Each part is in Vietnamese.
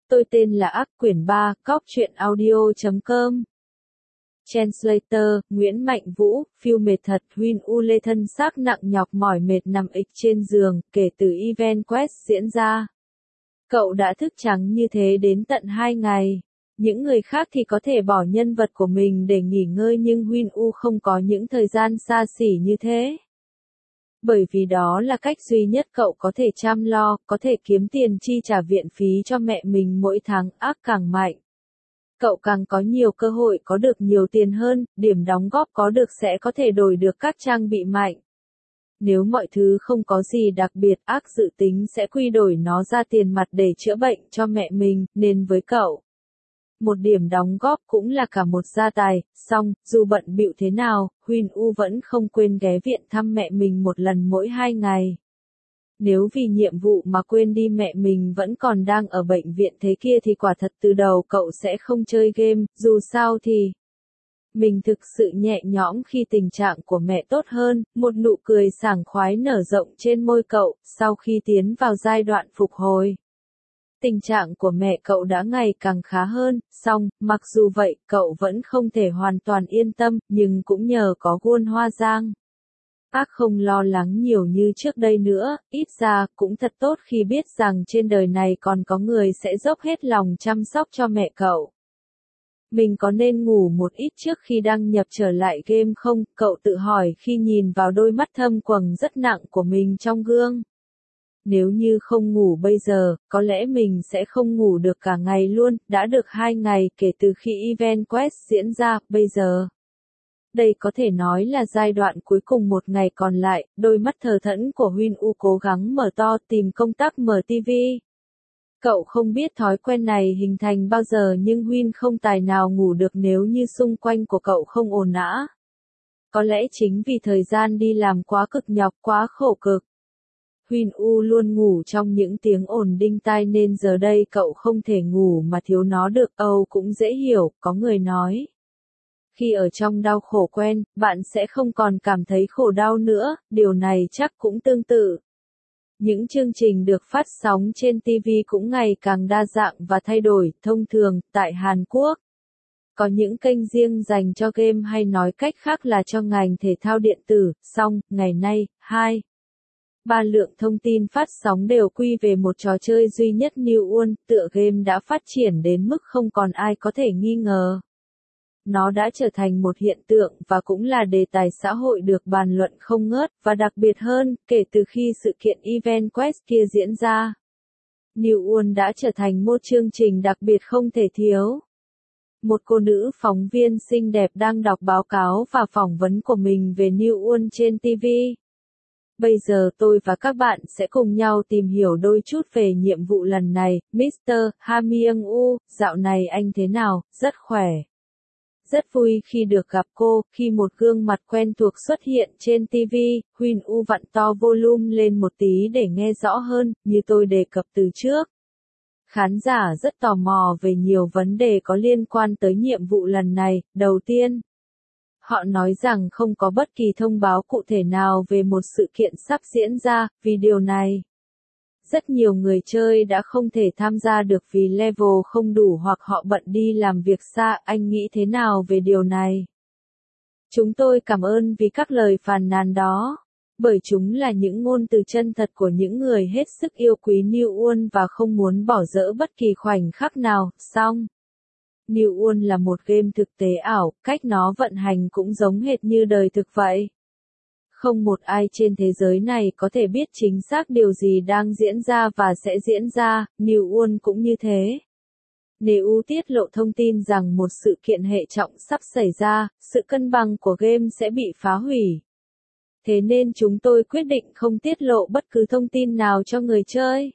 Tôi tên là Ác quyển 3, cóc.truyện.audio.com. Translator, Nguyễn Mạnh Vũ, phiêu mệt thật, Huynh U Lê thân xác nặng nhọc mỏi mệt nằm ịch trên giường, kể từ Event Quest diễn ra. Cậu đã thức trắng như thế đến tận 2 ngày. Những người khác thì có thể bỏ nhân vật của mình để nghỉ ngơi nhưng Huynh U không có những thời gian xa xỉ như thế. Bởi vì đó là cách duy nhất cậu có thể chăm lo, có thể kiếm tiền chi trả viện phí cho mẹ mình mỗi tháng. Ác càng mạnh, cậu càng có nhiều cơ hội có được nhiều tiền hơn, điểm đóng góp có được sẽ có thể đổi được các trang bị mạnh. Nếu mọi thứ không có gì đặc biệt, Ác dự tính sẽ quy đổi nó ra tiền mặt để chữa bệnh cho mẹ mình, nên với cậu, một điểm đóng góp cũng là cả một gia tài. Song, dù bận bịu thế nào, Huynh U vẫn không quên ghé viện thăm mẹ mình một lần mỗi 2 ngày. Nếu vì nhiệm vụ mà quên đi mẹ mình vẫn còn đang ở bệnh viện thế kia thì quả thật từ đầu cậu sẽ không chơi game, dù sao thì mình thực sự nhẹ nhõm khi tình trạng của mẹ tốt hơn. Một nụ cười sảng khoái nở rộng trên môi cậu, sau khi tiến vào giai đoạn phục hồi. Tình trạng của mẹ cậu đã ngày càng khá hơn, song, mặc dù vậy, cậu vẫn không thể hoàn toàn yên tâm, nhưng cũng nhờ có Guôn Hoa Giang. Ác không lo lắng nhiều như trước đây nữa, ít ra, cũng thật tốt khi biết rằng trên đời này còn có người sẽ dốc hết lòng chăm sóc cho mẹ cậu. Mình có nên ngủ một ít trước khi đăng nhập trở lại game không? Cậu tự hỏi khi nhìn vào đôi mắt thâm quầng rất nặng của mình trong gương. Nếu như không ngủ bây giờ, có lẽ mình sẽ không ngủ được cả ngày luôn. Đã được 2 ngày kể từ khi Event Quest diễn ra, bây giờ. Đây có thể nói là giai đoạn cuối cùng một ngày còn lại. Đôi mắt thờ thẫn của Huynh U cố gắng mở to tìm công tắc mở TV. Cậu không biết thói quen này hình thành bao giờ nhưng Huynh không tài nào ngủ được nếu như xung quanh của cậu không ồn ào. Có lẽ chính vì thời gian đi làm quá cực nhọc, quá khổ cực. Huynh U luôn ngủ trong những tiếng ồn đinh tai nên giờ đây cậu không thể ngủ mà thiếu nó được. Cũng dễ hiểu, có người nói. Khi ở trong đau khổ quen, bạn sẽ không còn cảm thấy khổ đau nữa, điều này chắc cũng tương tự. Những chương trình được phát sóng trên TV cũng ngày càng đa dạng và thay đổi. Thông thường, tại Hàn Quốc, có những kênh riêng dành cho game hay nói cách khác là cho ngành thể thao điện tử. Song, ngày nay, 3 lượng thông tin phát sóng đều quy về một trò chơi duy nhất New World. Tựa game đã phát triển đến mức không còn ai có thể nghi ngờ. Nó đã trở thành một hiện tượng và cũng là đề tài xã hội được bàn luận không ngớt, và đặc biệt hơn, kể từ khi sự kiện Event Quest kia diễn ra. New World đã trở thành một chương trình đặc biệt không thể thiếu. Một cô nữ phóng viên xinh đẹp đang đọc báo cáo và phỏng vấn của mình về New World trên TV. Bây giờ tôi và các bạn sẽ cùng nhau tìm hiểu đôi chút về nhiệm vụ lần này. Mr. Ha Myung-woo, dạo này anh thế nào? Rất khỏe. Rất vui khi được gặp cô. Khi một gương mặt quen thuộc xuất hiện trên TV, Huynh U vặn to volume lên một tí để nghe rõ hơn, như tôi đề cập từ trước. Khán giả rất tò mò về nhiều vấn đề có liên quan tới nhiệm vụ lần này. Đầu tiên, họ nói rằng không có bất kỳ thông báo cụ thể nào về một sự kiện sắp diễn ra. Vì điều này, rất nhiều người chơi đã không thể tham gia được vì level không đủ hoặc họ bận đi làm việc xa. Anh nghĩ thế nào về điều này? Chúng tôi cảm ơn vì các lời phàn nàn đó, bởi chúng là những ngôn từ chân thật của những người hết sức yêu quý New World và không muốn bỏ dỡ bất kỳ khoảnh khắc nào. Song, New World là một game thực tế ảo, cách nó vận hành cũng giống hệt như đời thực vậy. Không một ai trên thế giới này có thể biết chính xác điều gì đang diễn ra và sẽ diễn ra. New World cũng như thế. Nếu tiết lộ thông tin rằng một sự kiện hệ trọng sắp xảy ra, sự cân bằng của game sẽ bị phá hủy. Thế nên chúng tôi quyết định không tiết lộ bất cứ thông tin nào cho người chơi.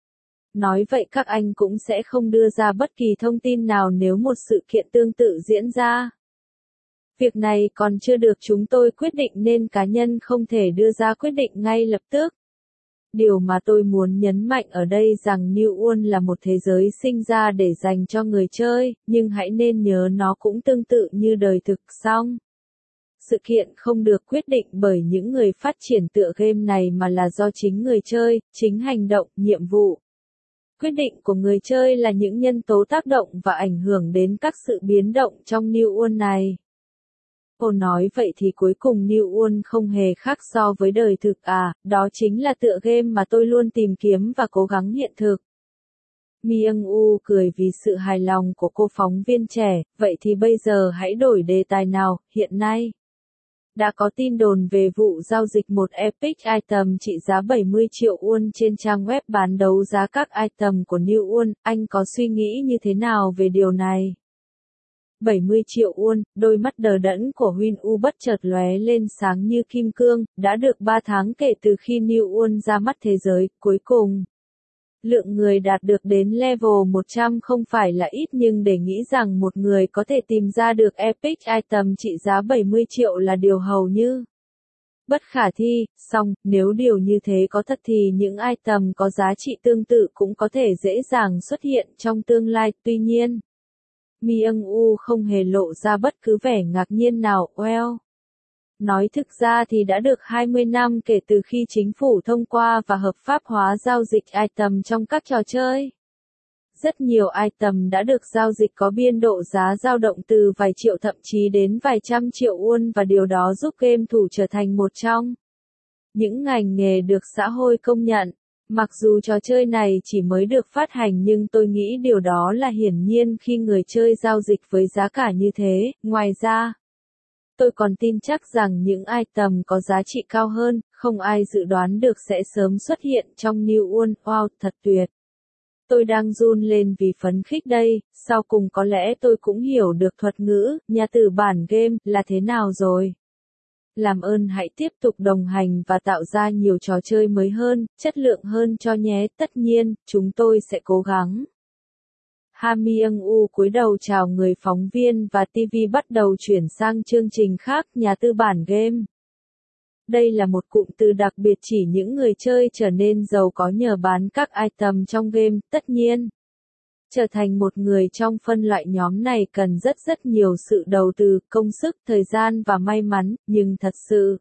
Nói vậy các anh cũng sẽ không đưa ra bất kỳ thông tin nào nếu một sự kiện tương tự diễn ra. Việc này còn chưa được chúng tôi quyết định nên cá nhân không thể đưa ra quyết định ngay lập tức. Điều mà tôi muốn nhấn mạnh ở đây rằng New World là một thế giới sinh ra để dành cho người chơi, nhưng hãy nên nhớ nó cũng tương tự như đời thực. Song, sự kiện không được quyết định bởi những người phát triển tựa game này mà là do chính người chơi, chính hành động, nhiệm vụ. Quyết định của người chơi là những nhân tố tác động và ảnh hưởng đến các sự biến động trong New World này. Cô nói vậy thì cuối cùng New World không hề khác so với đời thực à, đó chính là tựa game mà tôi luôn tìm kiếm và cố gắng hiện thực. Myung U cười vì sự hài lòng của cô phóng viên trẻ, vậy thì bây giờ hãy đổi đề tài nào, hiện nay. Đã có tin đồn về vụ giao dịch một Epic Item trị giá 70 triệu won trên trang web bán đấu giá các item của New World, anh có suy nghĩ như thế nào về điều này? 70 triệu won, đôi mắt đờ đẫn của Huynh U bất chợt lóe lên sáng như kim cương, đã được 3 tháng kể từ khi New World ra mắt thế giới, cuối cùng. Lượng người đạt được đến level 100 không phải là ít nhưng để nghĩ rằng một người có thể tìm ra được Epic Item trị giá 70 triệu là điều hầu như bất khả thi, song, nếu điều như thế có thật thì những item có giá trị tương tự cũng có thể dễ dàng xuất hiện trong tương lai, tuy nhiên. Myung U không hề lộ ra bất cứ vẻ ngạc nhiên nào, well. Nói thực ra thì đã được 20 năm kể từ khi chính phủ thông qua và hợp pháp hóa giao dịch item trong các trò chơi. Rất nhiều item đã được giao dịch có biên độ giá dao động từ vài triệu thậm chí đến vài trăm triệu won và điều đó giúp game thủ trở thành một trong những ngành nghề được xã hội công nhận. Mặc dù trò chơi này chỉ mới được phát hành nhưng tôi nghĩ điều đó là hiển nhiên khi người chơi giao dịch với giá cả như thế. Ngoài ra, tôi còn tin chắc rằng những item có giá trị cao hơn, không ai dự đoán được sẽ sớm xuất hiện trong New World. Wow, thật tuyệt! Tôi đang run lên vì phấn khích đây, sau cùng có lẽ tôi cũng hiểu được thuật ngữ, nhà từ bản game, là thế nào rồi. Làm ơn hãy tiếp tục đồng hành và tạo ra nhiều trò chơi mới hơn, chất lượng hơn cho nhé, tất nhiên, chúng tôi sẽ cố gắng. Myung U cúi đầu chào người phóng viên và TV bắt đầu chuyển sang chương trình khác, nhà tư bản game. Đây là một cụm từ đặc biệt chỉ những người chơi trở nên giàu có nhờ bán các item trong game, tất nhiên. Trở thành một người trong phân loại nhóm này cần rất nhiều sự đầu tư, công sức, thời gian và may mắn, nhưng thật sự,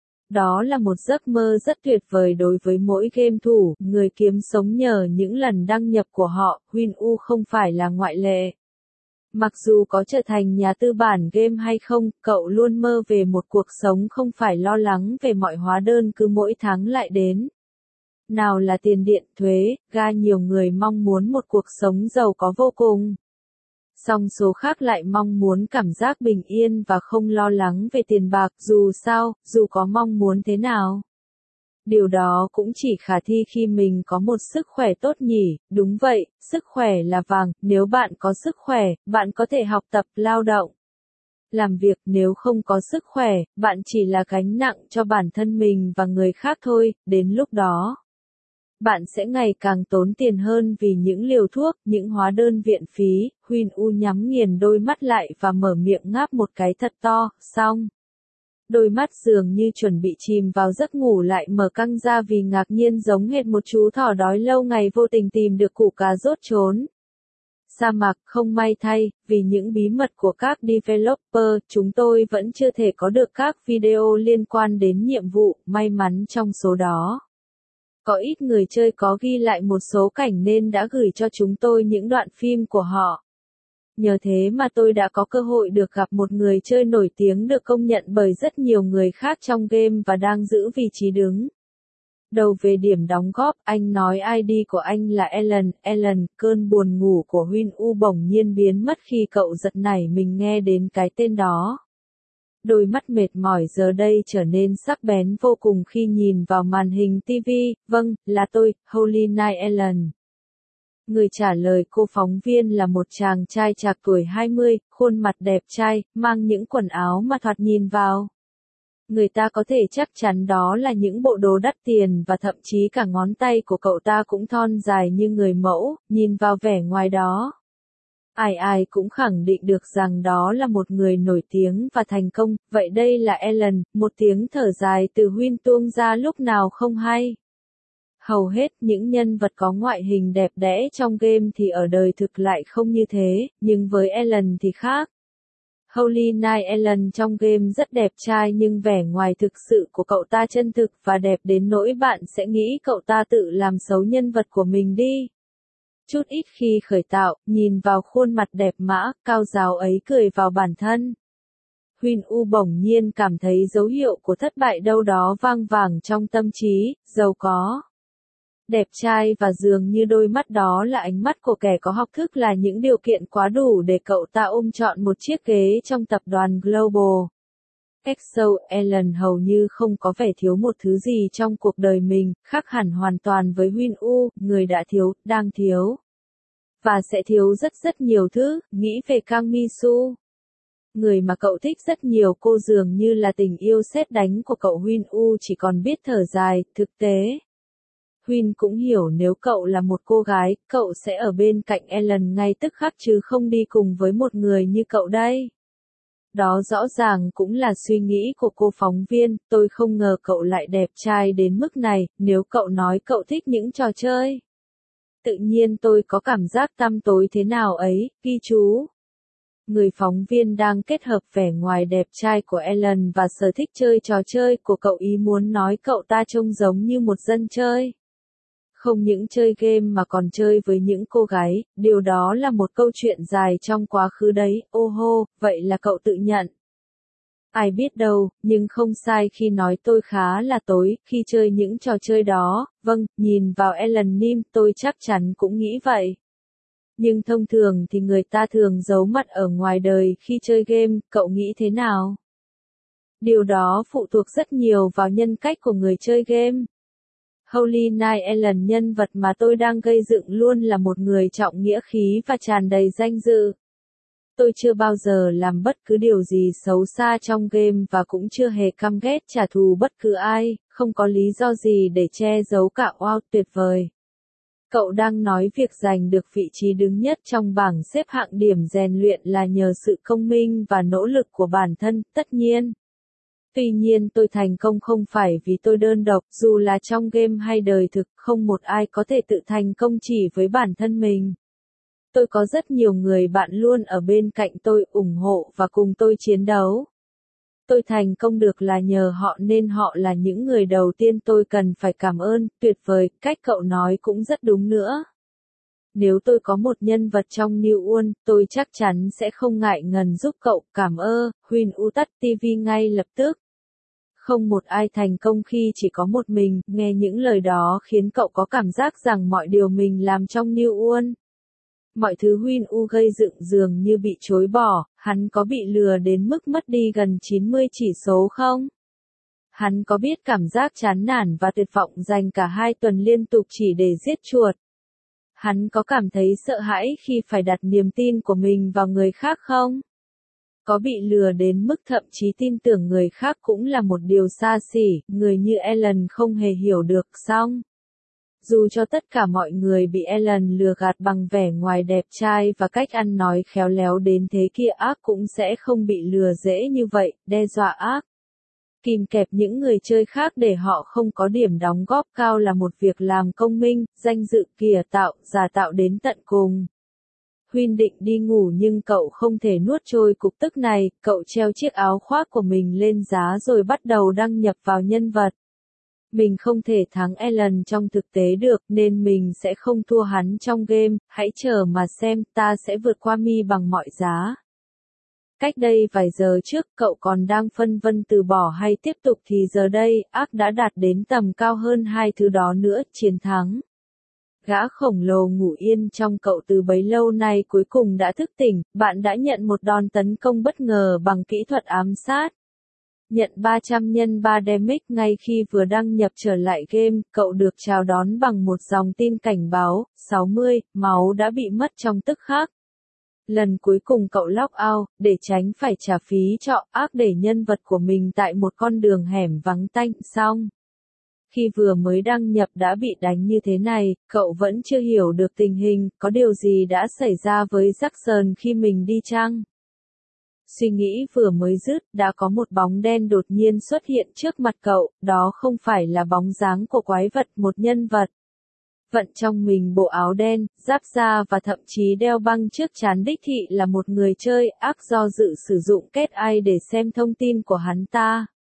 đó là một giấc mơ rất tuyệt vời đối với mỗi game thủ, người kiếm sống nhờ những lần đăng nhập của họ, Huynh U không phải là ngoại lệ. Mặc dù có trở thành nhà tư bản game hay không, cậu luôn mơ về một cuộc sống không phải lo lắng về mọi hóa đơn cứ mỗi tháng lại đến. Nào là tiền điện, thuế, ga, nhiều người mong muốn một cuộc sống giàu có vô cùng. Song số khác lại mong muốn cảm giác bình yên và không lo lắng về tiền bạc, dù sao, dù có mong muốn thế nào. Điều đó cũng chỉ khả thi khi mình có một sức khỏe tốt nhỉ, đúng vậy, sức khỏe là vàng, nếu bạn có sức khỏe, bạn có thể học tập, lao động, làm việc, nếu không có sức khỏe, bạn chỉ là gánh nặng cho bản thân mình và người khác thôi, đến lúc đó. Bạn sẽ ngày càng tốn tiền hơn vì những liều thuốc, những hóa đơn viện phí. Huynh U nhắm nghiền đôi mắt lại và mở miệng ngáp một cái thật to, xong. Đôi mắt dường như chuẩn bị chìm vào giấc ngủ lại mở căng ra vì ngạc nhiên giống hệt một chú thỏ đói lâu ngày vô tình tìm được củ cà rốt trốn. Sa mạc, không may thay, vì những bí mật của các developer, chúng tôi vẫn chưa thể có được các video liên quan đến nhiệm vụ, may mắn trong số đó. Có ít người chơi có ghi lại một số cảnh nên đã gửi cho chúng tôi những đoạn phim của họ. Nhờ thế mà tôi đã có cơ hội được gặp một người chơi nổi tiếng được công nhận bởi rất nhiều người khác trong game và đang giữ vị trí đứng đầu về điểm đóng góp. Anh nói ID của anh là Alan, cơn buồn ngủ của Huynh U bỗng nhiên biến mất khi cậu giật nảy mình nghe đến cái tên đó. Đôi mắt mệt mỏi giờ đây trở nên sắc bén vô cùng khi nhìn vào màn hình TV, vâng, là tôi, Holy Knight Alan. Người trả lời cô phóng viên là một chàng trai trạc tuổi 20, khuôn mặt đẹp trai, mang những quần áo mà thoạt nhìn vào. Người ta có thể chắc chắn đó là những bộ đồ đắt tiền và thậm chí cả ngón tay của cậu ta cũng thon dài như người mẫu, nhìn vào vẻ ngoài đó. Ai cũng khẳng định được rằng đó là một người nổi tiếng và thành công, vậy đây là Alan, một tiếng thở dài từ Huynh tuông ra lúc nào không hay. Hầu hết những nhân vật có ngoại hình đẹp đẽ trong game thì ở đời thực lại không như thế, nhưng với Alan thì khác. Holy Knight Alan trong game rất đẹp trai nhưng vẻ ngoài thực sự của cậu ta chân thực và đẹp đến nỗi bạn sẽ nghĩ cậu ta tự làm xấu nhân vật của mình đi. Chút ít khi khởi tạo, nhìn vào khuôn mặt đẹp mã, cao ráo ấy cười vào bản thân. Huyên U bỗng nhiên cảm thấy dấu hiệu của thất bại đâu đó vang vẳng trong tâm trí, giàu có. Đẹp trai và dường như đôi mắt đó là ánh mắt của kẻ có học thức là những điều kiện quá đủ để cậu ta ôm trọn một chiếc ghế trong tập đoàn Global. EXO, Ellen hầu như không có vẻ thiếu một thứ gì trong cuộc đời mình, khác hẳn hoàn toàn với Huyên U, người đã thiếu, đang thiếu. Và sẽ thiếu rất nhiều thứ, nghĩ về Kang Mi-soo. Người mà cậu thích rất nhiều cô dường như là tình yêu sét đánh của cậu Huyên U chỉ còn biết thở dài, thực tế. Huyên cũng hiểu nếu cậu là một cô gái, cậu sẽ ở bên cạnh Ellen ngay tức khắc chứ không đi cùng với một người như cậu đây. Đó rõ ràng cũng là suy nghĩ của cô phóng viên, tôi không ngờ cậu lại đẹp trai đến mức này, nếu cậu nói cậu thích những trò chơi. Tự nhiên tôi có cảm giác tăm tối thế nào ấy, ghi chú. Người phóng viên đang kết hợp vẻ ngoài đẹp trai của Ellen và sở thích chơi trò chơi của cậu ý muốn nói cậu ta trông giống như một dân chơi. Không những chơi game mà còn chơi với những cô gái, điều đó là một câu chuyện dài trong quá khứ đấy, ô hô, vậy là cậu tự nhận. Ai biết đâu, nhưng không sai khi nói tôi khá là tối, khi chơi những trò chơi đó, vâng, nhìn vào Ellen Nim tôi chắc chắn cũng nghĩ vậy. Nhưng thông thường thì người ta thường giấu mặt ở ngoài đời khi chơi game, cậu nghĩ thế nào? Điều đó phụ thuộc rất nhiều vào nhân cách của người chơi game. Holy Night Ellen nhân vật mà tôi đang gây dựng luôn là một người trọng nghĩa khí và tràn đầy danh dự. Tôi chưa bao giờ làm bất cứ điều gì xấu xa trong game và cũng chưa hề căm ghét trả thù bất cứ ai, không có lý do gì để che giấu cả wow tuyệt vời. Cậu đang nói việc giành được vị trí đứng nhất trong bảng xếp hạng điểm rèn luyện là nhờ sự công minh và nỗ lực của bản thân, tất nhiên. Tuy nhiên tôi thành công không phải vì tôi đơn độc, dù là trong game hay đời thực, không một ai có thể tự thành công chỉ với bản thân mình. Tôi có rất nhiều người bạn luôn ở bên cạnh tôi, ủng hộ và cùng tôi chiến đấu. Tôi thành công được là nhờ họ nên họ là những người đầu tiên tôi cần phải cảm ơn, tuyệt vời, cách cậu nói cũng rất đúng nữa. Nếu tôi có một nhân vật trong New World, tôi chắc chắn sẽ không ngại ngần giúp cậu, cảm ơn, Huyên U tắt TV ngay lập tức. Không một ai thành công khi chỉ có một mình, nghe những lời đó khiến cậu có cảm giác rằng mọi điều mình làm trong New World. Mọi thứ Huyên U gây dựng dường như bị chối bỏ, hắn có bị lừa đến mức mất đi gần 90 chỉ số không? Hắn có biết cảm giác chán nản và tuyệt vọng dành cả 2 tuần liên tục chỉ để giết chuột? Hắn có cảm thấy sợ hãi khi phải đặt niềm tin của mình vào người khác không? Có bị lừa đến mức thậm chí tin tưởng người khác cũng là một điều xa xỉ, người như Ellen không hề hiểu được xong. Dù cho tất cả mọi người bị Ellen lừa gạt bằng vẻ ngoài đẹp trai và cách ăn nói khéo léo đến thế kia ác cũng sẽ không bị lừa dễ như vậy, đe dọa ác. Kìm kẹp những người chơi khác để họ không có điểm đóng góp cao là một việc làm công minh, danh dự kìa tạo, giả tạo đến tận cùng. Huyên định đi ngủ nhưng cậu không thể nuốt trôi cục tức này, cậu treo chiếc áo khoác của mình lên giá rồi bắt đầu đăng nhập vào nhân vật. Mình không thể thắng Ellen trong thực tế được nên mình sẽ không thua hắn trong game, hãy chờ mà xem, ta sẽ vượt qua Mi bằng mọi giá. Cách đây vài giờ trước cậu còn đang phân vân từ bỏ hay tiếp tục thì giờ đây, ác đã đạt đến tầm cao hơn hai thứ đó nữa, chiến thắng. Gã khổng lồ ngủ yên trong cậu từ bấy lâu nay cuối cùng đã thức tỉnh, bạn đã nhận một đòn tấn công bất ngờ bằng kỹ thuật ám sát. Nhận 300 x 3 damage ngay khi vừa đăng nhập trở lại game, cậu được chào đón bằng một dòng tin cảnh báo, 60, máu đã bị mất trong tức khắc. Lần cuối cùng cậu log out, để tránh phải trả phí trọ ác để nhân vật của mình tại một con đường hẻm vắng tanh, xong. Khi vừa mới đăng nhập đã bị đánh như thế này, cậu vẫn chưa hiểu được tình hình, có điều gì đã xảy ra với Jackson khi mình đi chăng? Suy nghĩ vừa mới dứt, đã có một bóng đen đột nhiên xuất hiện trước mặt cậu, đó không phải là bóng dáng của quái vật, một nhân vật. Vận trong mình bộ áo đen, giáp da và thậm chí đeo băng trước trán đích thị là một người chơi ác do dự sử dụng kết ai để xem thông tin của hắn ta.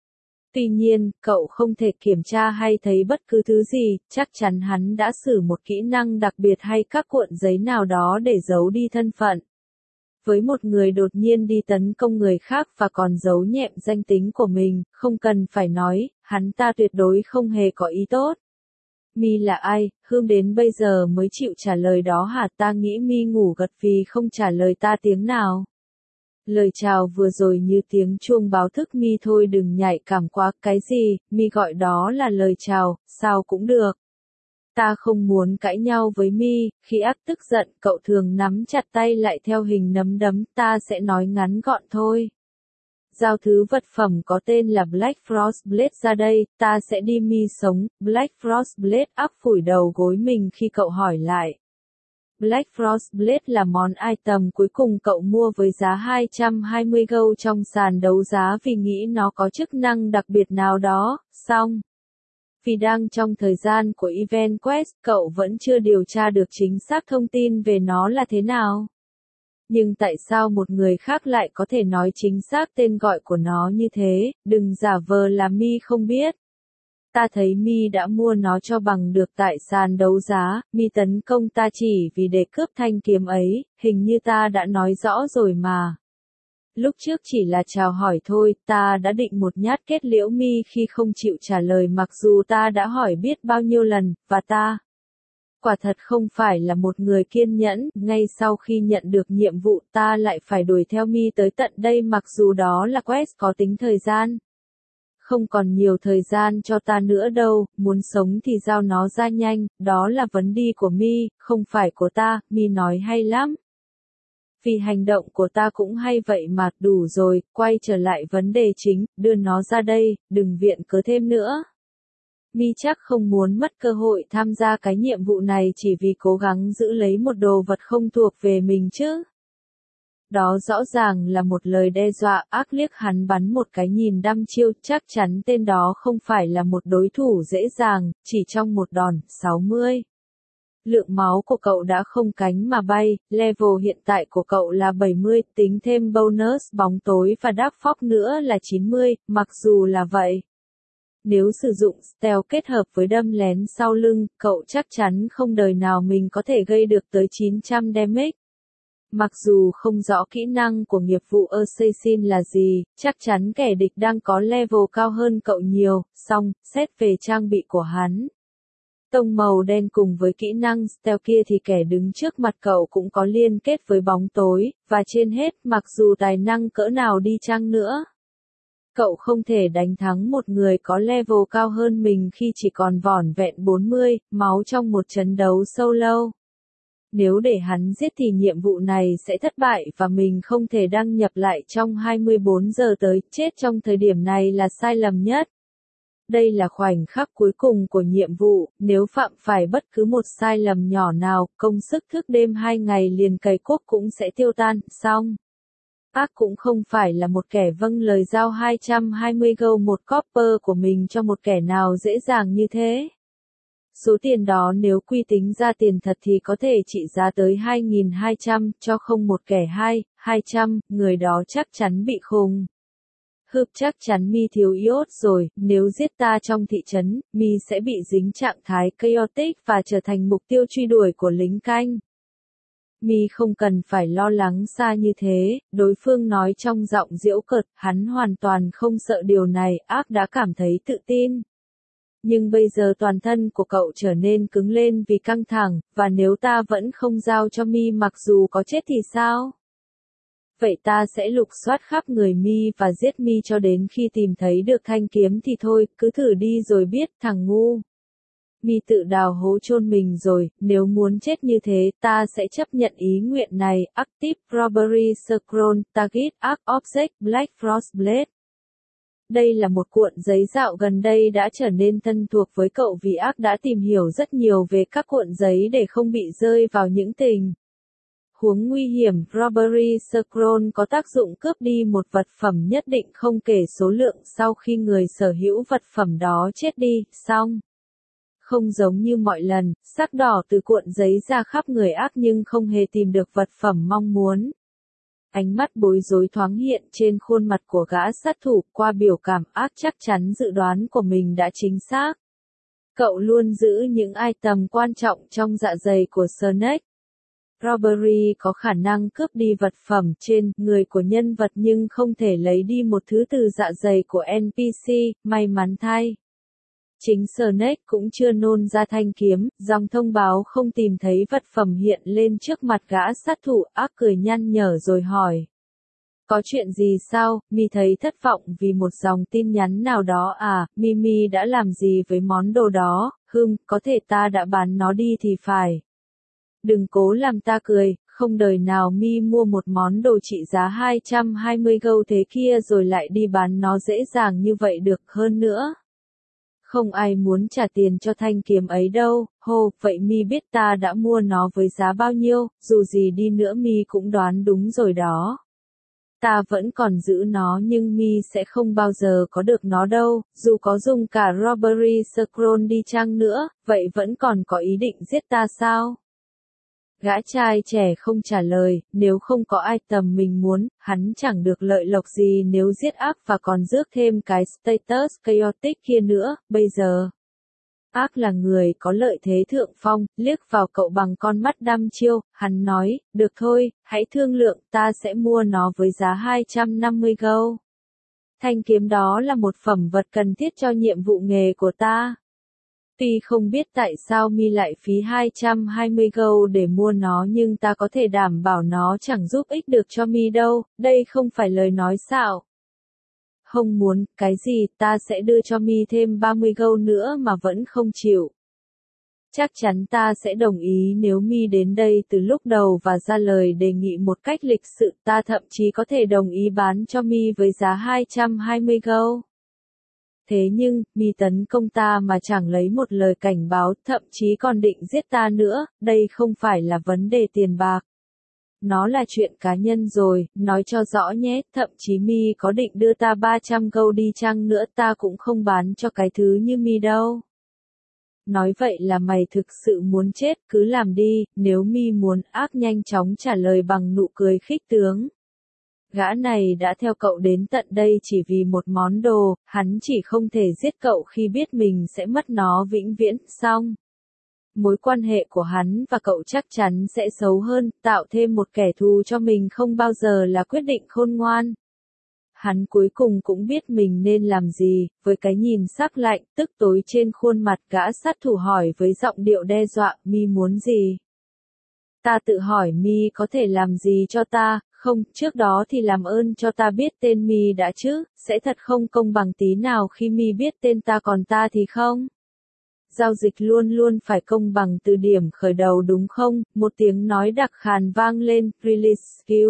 Tuy nhiên, cậu không thể kiểm tra hay thấy bất cứ thứ gì, chắc chắn hắn đã sử một kỹ năng đặc biệt hay các cuộn giấy nào đó để giấu đi thân phận. Với một người đột nhiên đi tấn công người khác và còn giấu nhẹm danh tính của mình, không cần phải nói, hắn ta tuyệt đối không hề có ý tốt. Mi là ai? Hương đến bây giờ mới chịu trả lời đó hả? Ta nghĩ Mi ngủ gật vì không trả lời ta tiếng nào. Lời chào vừa rồi như tiếng chuông báo thức Mi thôi, đừng nhạy cảm quá. Cái gì? Mi gọi đó là lời chào, sao cũng được. Ta không muốn cãi nhau với Mi, khi ác tức giận cậu thường nắm chặt tay lại theo hình nắm đấm, ta sẽ nói ngắn gọn thôi. Giao thứ vật phẩm có tên là Black Frost Blade ra đây, ta sẽ đi. Mi sống. Black Frost Blade áp phủi đầu gối mình khi cậu hỏi lại. Black Frost Blade là món item cuối cùng cậu mua với giá 220 gold trong sàn đấu giá vì nghĩ nó có chức năng đặc biệt nào đó, xong. Vì đang trong thời gian của Event Quest, cậu vẫn chưa điều tra được chính xác thông tin về nó là thế nào. Nhưng tại sao một người khác lại có thể nói chính xác tên gọi của nó như thế? Đừng giả vờ là Mi không biết. Ta thấy Mi đã mua nó cho bằng được tại sàn đấu giá, Mi tấn công ta chỉ vì để cướp thanh kiếm ấy, hình như ta đã nói rõ rồi mà. Lúc trước chỉ là chào hỏi thôi, ta đã định một nhát kết liễu Mi khi không chịu trả lời mặc dù ta đã hỏi biết bao nhiêu lần, và ta quả thật không phải là một người kiên nhẫn, ngay sau khi nhận được nhiệm vụ ta lại phải đuổi theo Mi tới tận đây mặc dù đó là quest có tính thời gian. Không còn nhiều thời gian cho ta nữa đâu, muốn sống thì giao nó ra nhanh, đó là vấn đề của Mi, không phải của ta. Mi nói hay lắm. Vì hành động của ta cũng hay vậy mà, đủ rồi, quay trở lại vấn đề chính, đưa nó ra đây, đừng viện cớ thêm nữa. Mi chắc không muốn mất cơ hội tham gia cái nhiệm vụ này chỉ vì cố gắng giữ lấy một đồ vật không thuộc về mình chứ. Đó rõ ràng là một lời đe dọa. Ác liếc hắn bắn một cái nhìn đăm chiêu, chắc chắn tên đó không phải là một đối thủ dễ dàng, chỉ trong một đòn, 60. Lượng máu của cậu đã không cánh mà bay, level hiện tại của cậu là 70, tính thêm bonus bóng tối và dark fog nữa là 90, mặc dù là vậy. Nếu sử dụng stealth kết hợp với đâm lén sau lưng, cậu chắc chắn không đời nào mình có thể gây được tới 900 damage. Mặc dù không rõ kỹ năng của nghiệp vụ Assassin là gì, chắc chắn kẻ địch đang có level cao hơn cậu nhiều, song, xét về trang bị của hắn. Tông màu đen cùng với kỹ năng stealth kia thì kẻ đứng trước mặt cậu cũng có liên kết với bóng tối, và trên hết, mặc dù tài năng cỡ nào đi chăng nữa. Cậu không thể đánh thắng một người có level cao hơn mình khi chỉ còn vỏn vẹn 40 máu trong một trận đấu solo. Nếu để hắn giết thì nhiệm vụ này sẽ thất bại và mình không thể đăng nhập lại trong 24 giờ tới, chết trong thời điểm này là sai lầm nhất. Đây là khoảnh khắc cuối cùng của nhiệm vụ, nếu phạm phải bất cứ một sai lầm nhỏ nào, công sức thức đêm 2 ngày liền cày cuốc cũng sẽ tiêu tan, xong. Ác cũng không phải là một kẻ vâng lời giao 220 gold một copper của mình cho một kẻ nào dễ dàng như thế. Số tiền đó nếu quy tính ra tiền thật thì có thể trị giá tới 2.200, cho không một kẻ 200, người đó chắc chắn bị khùng. Chắc chắn Mi thiếu iốt rồi, nếu giết ta trong thị trấn, Mi sẽ bị dính trạng thái chaotic và trở thành mục tiêu truy đuổi của lính canh. Mi không cần phải lo lắng xa như thế, đối phương nói trong giọng giễu cợt, hắn hoàn toàn không sợ điều này, Ác đã cảm thấy tự tin. Nhưng bây giờ toàn thân của cậu trở nên cứng lên vì căng thẳng, và nếu ta vẫn không giao cho Mi mặc dù có chết thì sao? Vậy ta sẽ lục soát khắp người Mi và giết Mi cho đến khi tìm thấy được thanh kiếm thì thôi, cứ thử đi rồi biết, thằng ngu. Mi tự đào hố chôn mình rồi, nếu muốn chết như thế, ta sẽ chấp nhận ý nguyện này. Active Robbery Scroll, Target Arc Object, Black Frost Blade. Đây là một cuộn giấy dạo gần đây đã trở nên thân thuộc với cậu vì Ác đã tìm hiểu rất nhiều về các cuộn giấy để không bị rơi vào những tình huống nguy hiểm. Robbery Scroll có tác dụng cướp đi một vật phẩm nhất định không kể số lượng sau khi người sở hữu vật phẩm đó chết đi, xong. Không giống như mọi lần, sắc đỏ từ cuộn giấy ra khắp người Ác nhưng không hề tìm được vật phẩm mong muốn. Ánh mắt bối rối thoáng hiện trên khuôn mặt của gã sát thủ, qua biểu cảm ác chắc chắn dự đoán của mình đã chính xác. Cậu luôn giữ những item quan trọng trong dạ dày của Snake. Robbery có khả năng cướp đi vật phẩm trên người của nhân vật nhưng không thể lấy đi một thứ từ dạ dày của NPC, may mắn thay. Chính Snake cũng chưa nôn ra thanh kiếm, dòng thông báo không tìm thấy vật phẩm hiện lên trước mặt gã sát thủ, ác cười nhăn nhở rồi hỏi. Có chuyện gì sao, mi thấy thất vọng vì một dòng tin nhắn nào đó à, Mimi đã làm gì với món đồ đó, có thể ta đã bán nó đi thì phải. Đừng cố làm ta cười, không đời nào mi mua một món đồ trị giá 220 gold thế kia rồi lại đi bán nó dễ dàng như vậy được, hơn nữa. Không ai muốn trả tiền cho thanh kiếm ấy đâu, vậy mi biết ta đã mua nó với giá bao nhiêu, dù gì đi nữa mi cũng đoán đúng rồi đó. Ta vẫn còn giữ nó nhưng mi sẽ không bao giờ có được nó đâu, dù có dùng cả robbery scroll đi chăng nữa, vậy vẫn còn có ý định giết ta sao? Gã trai trẻ không trả lời, nếu không có item mình muốn, hắn chẳng được lợi lộc gì nếu giết ác và còn rước thêm cái status chaotic kia nữa, bây giờ. Ác là người có lợi thế thượng phong, liếc vào cậu bằng con mắt đăm chiêu, hắn nói, được thôi, hãy thương lượng, ta sẽ mua nó với giá 250 gold. Thanh kiếm đó là một phẩm vật cần thiết cho nhiệm vụ nghề của ta. Tuy không biết tại sao mi lại phí 220 gold để mua nó nhưng ta có thể đảm bảo nó chẳng giúp ích được cho mi đâu, đây không phải lời nói xạo. Không muốn, cái gì, ta sẽ đưa cho mi thêm 30 gold nữa mà vẫn không chịu. Chắc chắn ta sẽ đồng ý nếu mi đến đây từ lúc đầu và ra lời đề nghị một cách lịch sự, ta thậm chí có thể đồng ý bán cho mi với giá 220 gold. Thế nhưng, mi tấn công ta mà chẳng lấy một lời cảnh báo, thậm chí còn định giết ta nữa, đây không phải là vấn đề tiền bạc. Nó là chuyện cá nhân rồi, nói cho rõ nhé, thậm chí mi có định đưa ta 300 gold đi chăng nữa ta cũng không bán cho cái thứ như mi đâu. Nói vậy là mày thực sự muốn chết, cứ làm đi, nếu mi muốn, ác nhanh chóng trả lời bằng nụ cười khích tướng. Gã này đã theo cậu đến tận đây chỉ vì một món đồ, hắn chỉ không thể giết cậu khi biết mình sẽ mất nó vĩnh viễn, xong. Mối quan hệ của hắn và cậu chắc chắn sẽ xấu hơn, tạo thêm một kẻ thù cho mình không bao giờ là quyết định khôn ngoan. Hắn cuối cùng cũng biết mình nên làm gì, với cái nhìn sắc lạnh, tức tối trên khuôn mặt gã sát thủ hỏi với giọng điệu đe dọa, mi muốn gì? Ta tự hỏi mi có thể làm gì cho ta, không, trước đó thì làm ơn cho ta biết tên mi đã chứ, sẽ thật không công bằng tí nào khi mi biết tên ta còn ta thì không? Giao dịch luôn luôn phải công bằng từ điểm khởi đầu đúng không? Một tiếng nói đặc khàn vang lên, release skill.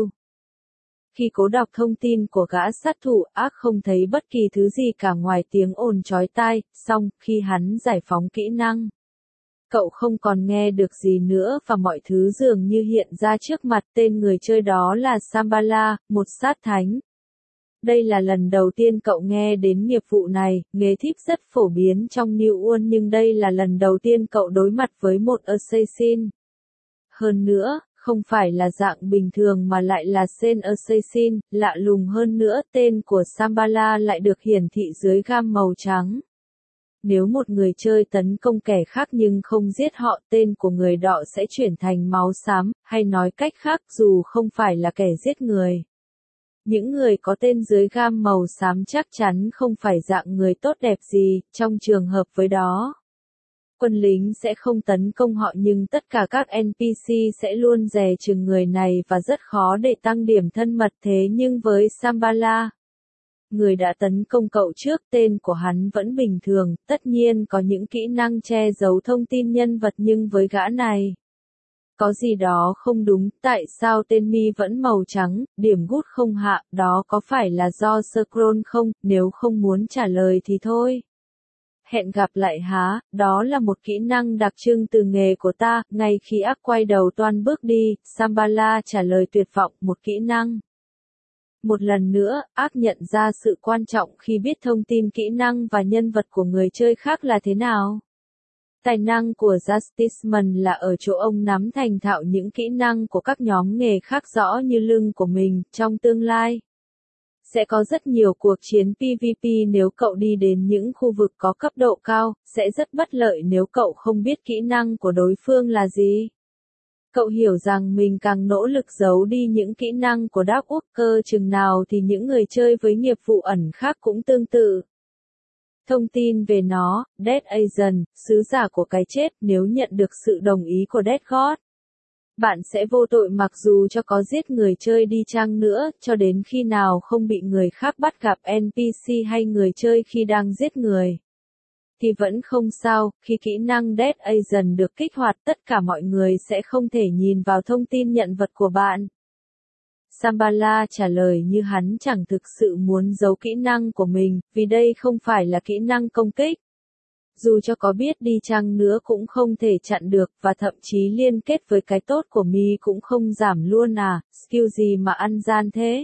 Khi cố đọc thông tin của gã sát thủ, ác không thấy bất kỳ thứ gì cả ngoài tiếng ồn chói tai, xong, khi hắn giải phóng kỹ năng. Cậu không còn nghe được gì nữa và mọi thứ dường như hiện ra trước mặt, tên người chơi đó là Shambhala, một sát thánh. Đây là lần đầu tiên cậu nghe đến nghiệp vụ này, nghề thief rất phổ biến trong New World nhưng đây là lần đầu tiên cậu đối mặt với một assassin. Hơn nữa, không phải là dạng bình thường mà lại là Sen Assassin, lạ lùng hơn nữa, tên của Shambhala lại được hiển thị dưới gam màu trắng. Nếu một người chơi tấn công kẻ khác nhưng không giết họ, tên của người đó sẽ chuyển thành máu xám, hay nói cách khác dù không phải là kẻ giết người. Những người có tên dưới gam màu xám chắc chắn không phải dạng người tốt đẹp gì, trong trường hợp với đó. Quân lính sẽ không tấn công họ nhưng tất cả các NPC sẽ luôn dè chừng người này và rất khó để tăng điểm thân mật thế nhưng với Shambhala, người đã tấn công cậu trước, tên của hắn vẫn bình thường, tất nhiên có những kỹ năng che giấu thông tin nhân vật nhưng với gã này, có gì đó không đúng, tại sao tên mi vẫn màu trắng, điểm gút không hạ, đó có phải là do scroll không, nếu không muốn trả lời thì thôi. Hẹn gặp lại há, đó là một kỹ năng đặc trưng từ nghề của ta, ngay khi ác quay đầu toan bước đi, Shambhala trả lời tuyệt vọng, một kỹ năng. Một lần nữa, ác nhận ra sự quan trọng khi biết thông tin kỹ năng và nhân vật của người chơi khác là thế nào. Tài năng của Justiceman là ở chỗ ông nắm thành thạo những kỹ năng của các nhóm nghề khác rõ như lưng của mình. Trong tương lai, sẽ có rất nhiều cuộc chiến PvP nếu cậu đi đến những khu vực có cấp độ cao, sẽ rất bất lợi nếu cậu không biết kỹ năng của đối phương là gì. Cậu hiểu rằng mình càng nỗ lực giấu đi những kỹ năng của Dark Worker chừng nào thì những người chơi với nghiệp vụ ẩn khác cũng tương tự. Thông tin về nó, Death Agent, sứ giả của cái chết, nếu nhận được sự đồng ý của Death God, bạn sẽ vô tội mặc dù cho có giết người chơi đi chăng nữa, cho đến khi nào không bị người khác bắt gặp NPC hay người chơi khi đang giết người. Thì vẫn không sao, khi kỹ năng Death Agent được kích hoạt tất cả mọi người sẽ không thể nhìn vào thông tin nhận vật của bạn. Shambhala trả lời như hắn chẳng thực sự muốn giấu kỹ năng của mình, vì đây không phải là kỹ năng công kích. Dù cho có biết đi chăng nữa cũng không thể chặn được, và thậm chí liên kết với cái tốt của Mi cũng không giảm luôn à, skill gì mà ăn gian thế.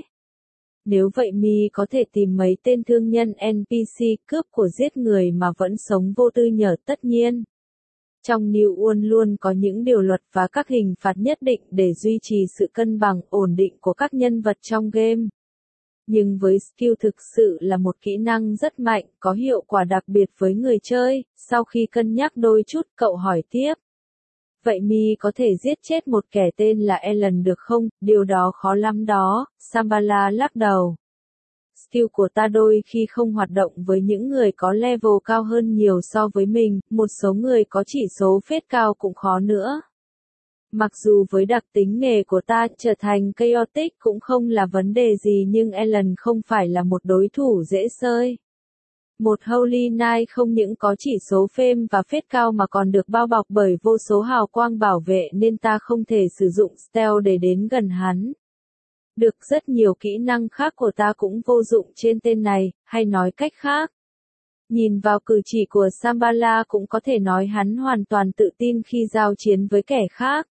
Nếu vậy Mi có thể tìm mấy tên thương nhân NPC cướp của giết người mà vẫn sống vô tư nhờ tất nhiên. Trong New World luôn có những điều luật và các hình phạt nhất định để duy trì sự cân bằng, ổn định của các nhân vật trong game. Nhưng với skill thực sự là một kỹ năng rất mạnh, có hiệu quả đặc biệt với người chơi, sau khi cân nhắc đôi chút cậu hỏi tiếp. Vậy Mi có thể giết chết một kẻ tên là Ellen được không? Điều đó khó lắm đó, Shambhala lắc đầu. Skill của ta đôi khi không hoạt động với những người có level cao hơn nhiều so với mình, một số người có chỉ số phết cao cũng khó nữa. Mặc dù với đặc tính nghề của ta trở thành chaotic cũng không là vấn đề gì nhưng Ellen không phải là một đối thủ dễ sơi. Một Holy Knight không những có chỉ số phêm và phết cao mà còn được bao bọc bởi vô số hào quang bảo vệ nên ta không thể sử dụng stealth để đến gần hắn. Được rất nhiều kỹ năng khác của ta cũng vô dụng trên tên này, hay nói cách khác. Nhìn vào cử chỉ của Shambhala cũng có thể nói hắn hoàn toàn tự tin khi giao chiến với kẻ khác.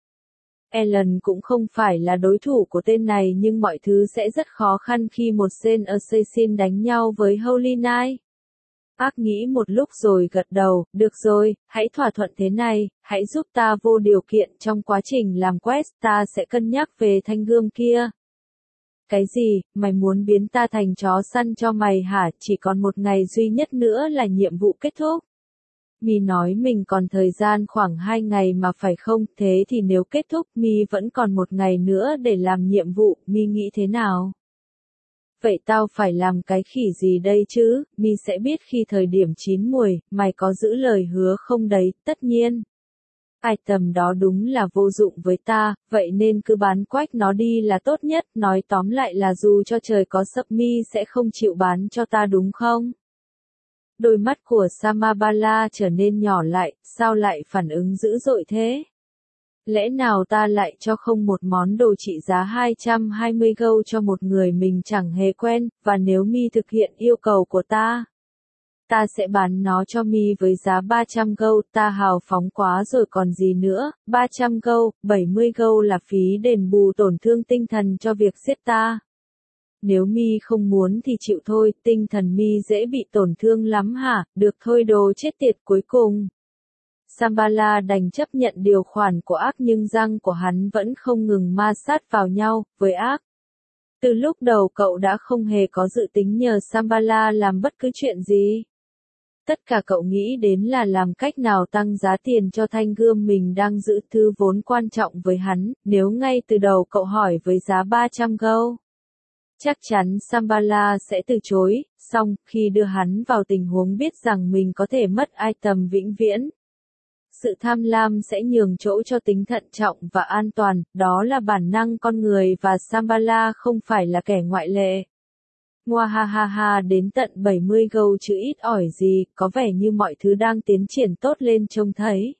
Ellen cũng không phải là đối thủ của tên này nhưng mọi thứ sẽ rất khó khăn khi một Saint Assassin đánh nhau với Holy Knight. Ác nghĩ một lúc rồi gật đầu, được rồi, hãy thỏa thuận thế này, hãy giúp ta vô điều kiện trong quá trình làm quest, ta sẽ cân nhắc về thanh gươm kia. Cái gì, mày muốn biến ta thành chó săn cho mày hả? Chỉ còn một ngày duy nhất nữa là nhiệm vụ kết thúc. Mi nói mình còn thời gian khoảng 2 ngày mà phải không? Thế thì nếu kết thúc Mi vẫn còn một ngày nữa để làm nhiệm vụ, Mi nghĩ thế nào? Vậy tao phải làm cái khỉ gì đây chứ? Mi sẽ biết khi thời điểm chín muồi, mày có giữ lời hứa không đấy? Tất nhiên. Item đó đúng là vô dụng với ta, vậy nên cứ bán quách nó đi là tốt nhất. Nói tóm lại là dù cho trời có sập Mi sẽ không chịu bán cho ta đúng không? Đôi mắt của Shambhala trở nên nhỏ lại, sao lại phản ứng dữ dội thế? Lẽ nào ta lại cho không một món đồ trị giá 220 gold cho một người mình chẳng hề quen, và nếu Mi thực hiện yêu cầu của ta sẽ bán nó cho Mi với giá 300 gold, ta hào phóng quá rồi còn gì nữa, 300 gold, 70 gold là phí đền bù tổn thương tinh thần cho việc giết ta. Nếu Mi không muốn thì chịu thôi, tinh thần Mi dễ bị tổn thương lắm hả, được thôi đồ chết tiệt cuối cùng. Shambhala đành chấp nhận điều khoản của ác nhưng răng của hắn vẫn không ngừng ma sát vào nhau, với ác. Từ lúc đầu cậu đã không hề có dự tính nhờ Shambhala làm bất cứ chuyện gì. Tất cả cậu nghĩ đến là làm cách nào tăng giá tiền cho thanh gươm mình đang giữ, thứ vốn quan trọng với hắn, nếu ngay từ đầu cậu hỏi với giá 300 gold. Chắc chắn Shambhala sẽ từ chối, song khi đưa hắn vào tình huống biết rằng mình có thể mất item vĩnh viễn. Sự tham lam sẽ nhường chỗ cho tính thận trọng và an toàn, đó là bản năng con người và Shambhala không phải là kẻ ngoại lệ. Mwahaha đến tận 70 gold chứ ít ỏi gì, có vẻ như mọi thứ đang tiến triển tốt lên trông thấy.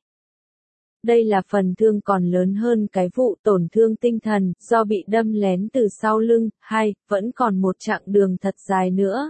Đây là phần thương còn lớn hơn cái vụ tổn thương tinh thần, do bị đâm lén từ sau lưng, hay, vẫn còn một chặng đường thật dài nữa.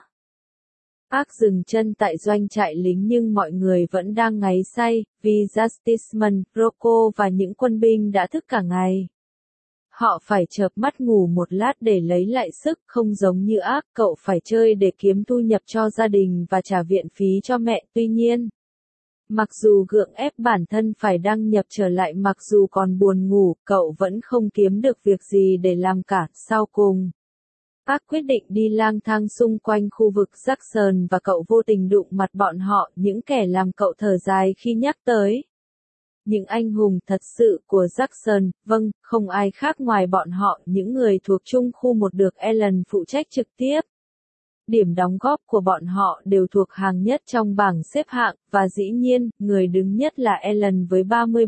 Ác dừng chân tại doanh trại lính nhưng mọi người vẫn đang ngáy say, vì Justiceman, Rocco và những quân binh đã thức cả ngày. Họ phải chợp mắt ngủ một lát để lấy lại sức, không giống như ác, cậu phải chơi để kiếm thu nhập cho gia đình và trả viện phí cho mẹ, tuy nhiên. Mặc dù gượng ép bản thân phải đăng nhập trở lại, mặc dù còn buồn ngủ, cậu vẫn không kiếm được việc gì để làm cả. Sau cùng, Park quyết định đi lang thang xung quanh khu vực Jackson và cậu vô tình đụng mặt bọn họ, những kẻ làm cậu thở dài khi nhắc tới. Những anh hùng thật sự của Jackson, vâng, không ai khác ngoài bọn họ, những người thuộc chung khu một được Ellen phụ trách trực tiếp. Điểm đóng góp của bọn họ đều thuộc hàng nhất trong bảng xếp hạng, và dĩ nhiên, người đứng nhất là Ellen với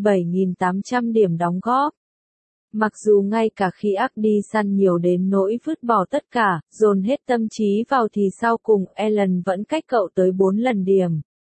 37.800 điểm đóng góp. Mặc dù ngay cả khi ác đi săn nhiều đến nỗi vứt bỏ tất cả, dồn hết tâm trí vào thì sau cùng Ellen vẫn cách cậu tới 4 lần điểm.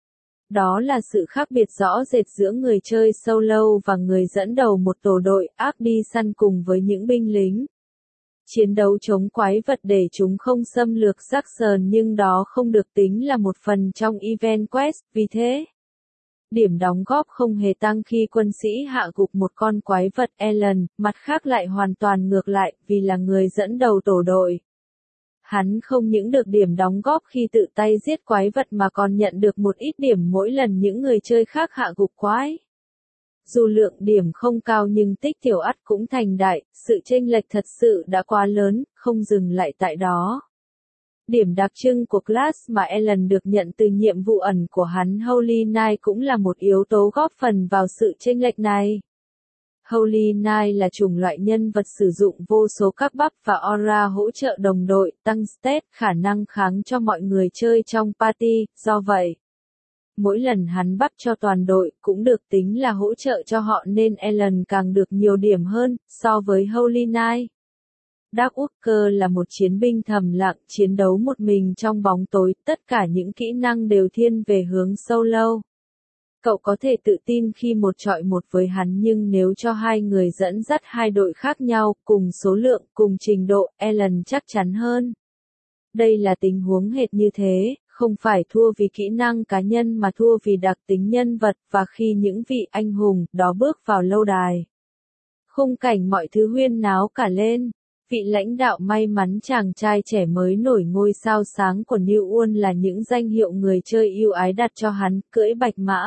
Đó là sự khác biệt rõ rệt giữa người chơi solo và người dẫn đầu một tổ đội ác đi săn cùng với những binh lính. Chiến đấu chống quái vật để chúng không xâm lược Jackson, nhưng đó không được tính là một phần trong Event Quest, vì thế điểm đóng góp không hề tăng khi quân sĩ hạ gục một con quái vật. Ellen, mặt khác lại hoàn toàn ngược lại, vì là người dẫn đầu tổ đội. Hắn không những được điểm đóng góp khi tự tay giết quái vật mà còn nhận được một ít điểm mỗi lần những người chơi khác hạ gục quái. Dù lượng điểm không cao nhưng tích tiểu ắt cũng thành đại, sự chênh lệch thật sự đã quá lớn, không dừng lại tại đó. Điểm đặc trưng của class mà Ellen được nhận từ nhiệm vụ ẩn của hắn Holy Knight cũng là một yếu tố góp phần vào sự chênh lệch này. Holy Knight là chủng loại nhân vật sử dụng vô số các buff và aura hỗ trợ đồng đội, tăng stat, khả năng kháng cho mọi người chơi trong party, do vậy, mỗi lần hắn buff cho toàn đội cũng được tính là hỗ trợ cho họ nên Ellen càng được nhiều điểm hơn so với Holy Knight. Darkwalker là một chiến binh thầm lặng, chiến đấu một mình trong bóng tối, tất cả những kỹ năng đều thiên về hướng solo. Cậu có thể tự tin khi một chọi một với hắn, nhưng nếu cho hai người dẫn dắt hai đội khác nhau, cùng số lượng, cùng trình độ, Ellen chắc chắn hơn. Đây là tình huống hệt như thế, không phải thua vì kỹ năng cá nhân mà thua vì đặc tính nhân vật, và khi những vị anh hùng đó bước vào lâu đài, khung cảnh mọi thứ huyên náo cả lên. Vị lãnh đạo may mắn chàng trai trẻ mới nổi ngôi sao sáng của New World là những danh hiệu người chơi yêu ái đặt cho hắn, cưỡi bạch mã.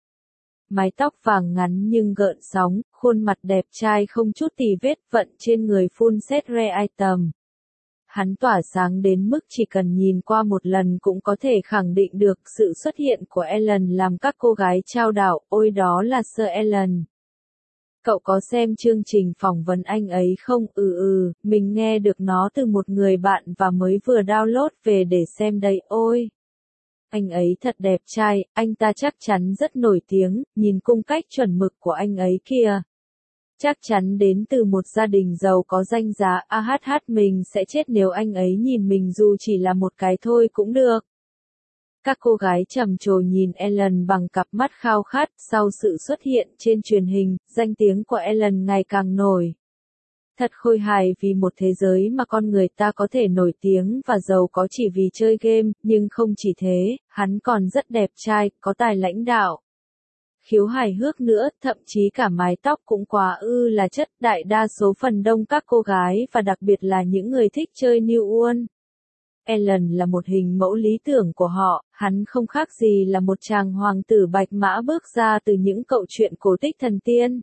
Mái tóc vàng ngắn nhưng gợn sóng, khuôn mặt đẹp trai không chút tì vết, vận trên người full set rare item. Hắn tỏa sáng đến mức chỉ cần nhìn qua một lần cũng có thể khẳng định được sự xuất hiện của Ellen làm các cô gái trao đảo, ôi đó là Sir Ellen. Cậu có xem chương trình phỏng vấn anh ấy không? Mình nghe được nó từ một người bạn và mới vừa download về để xem đây. Ôi! Anh ấy thật đẹp trai, anh ta chắc chắn rất nổi tiếng, nhìn cung cách chuẩn mực của anh ấy kìa. Chắc chắn đến từ một gia đình giàu có danh giá. Mình sẽ chết nếu anh ấy nhìn mình dù chỉ là một cái thôi cũng được. Các cô gái trầm trồ nhìn Ellen bằng cặp mắt khao khát, sau sự xuất hiện trên truyền hình, danh tiếng của Ellen ngày càng nổi. Thật khôi hài vì một thế giới mà con người ta có thể nổi tiếng và giàu có chỉ vì chơi game, nhưng không chỉ thế, hắn còn rất đẹp trai, có tài lãnh đạo. Khiếu hài hước nữa, thậm chí cả mái tóc cũng quá là chất. Đại đa số phần đông các cô gái và đặc biệt là những người thích chơi New World, Ellen là một hình mẫu lý tưởng của họ, hắn không khác gì là một chàng hoàng tử bạch mã bước ra từ những câu chuyện cổ tích thần tiên.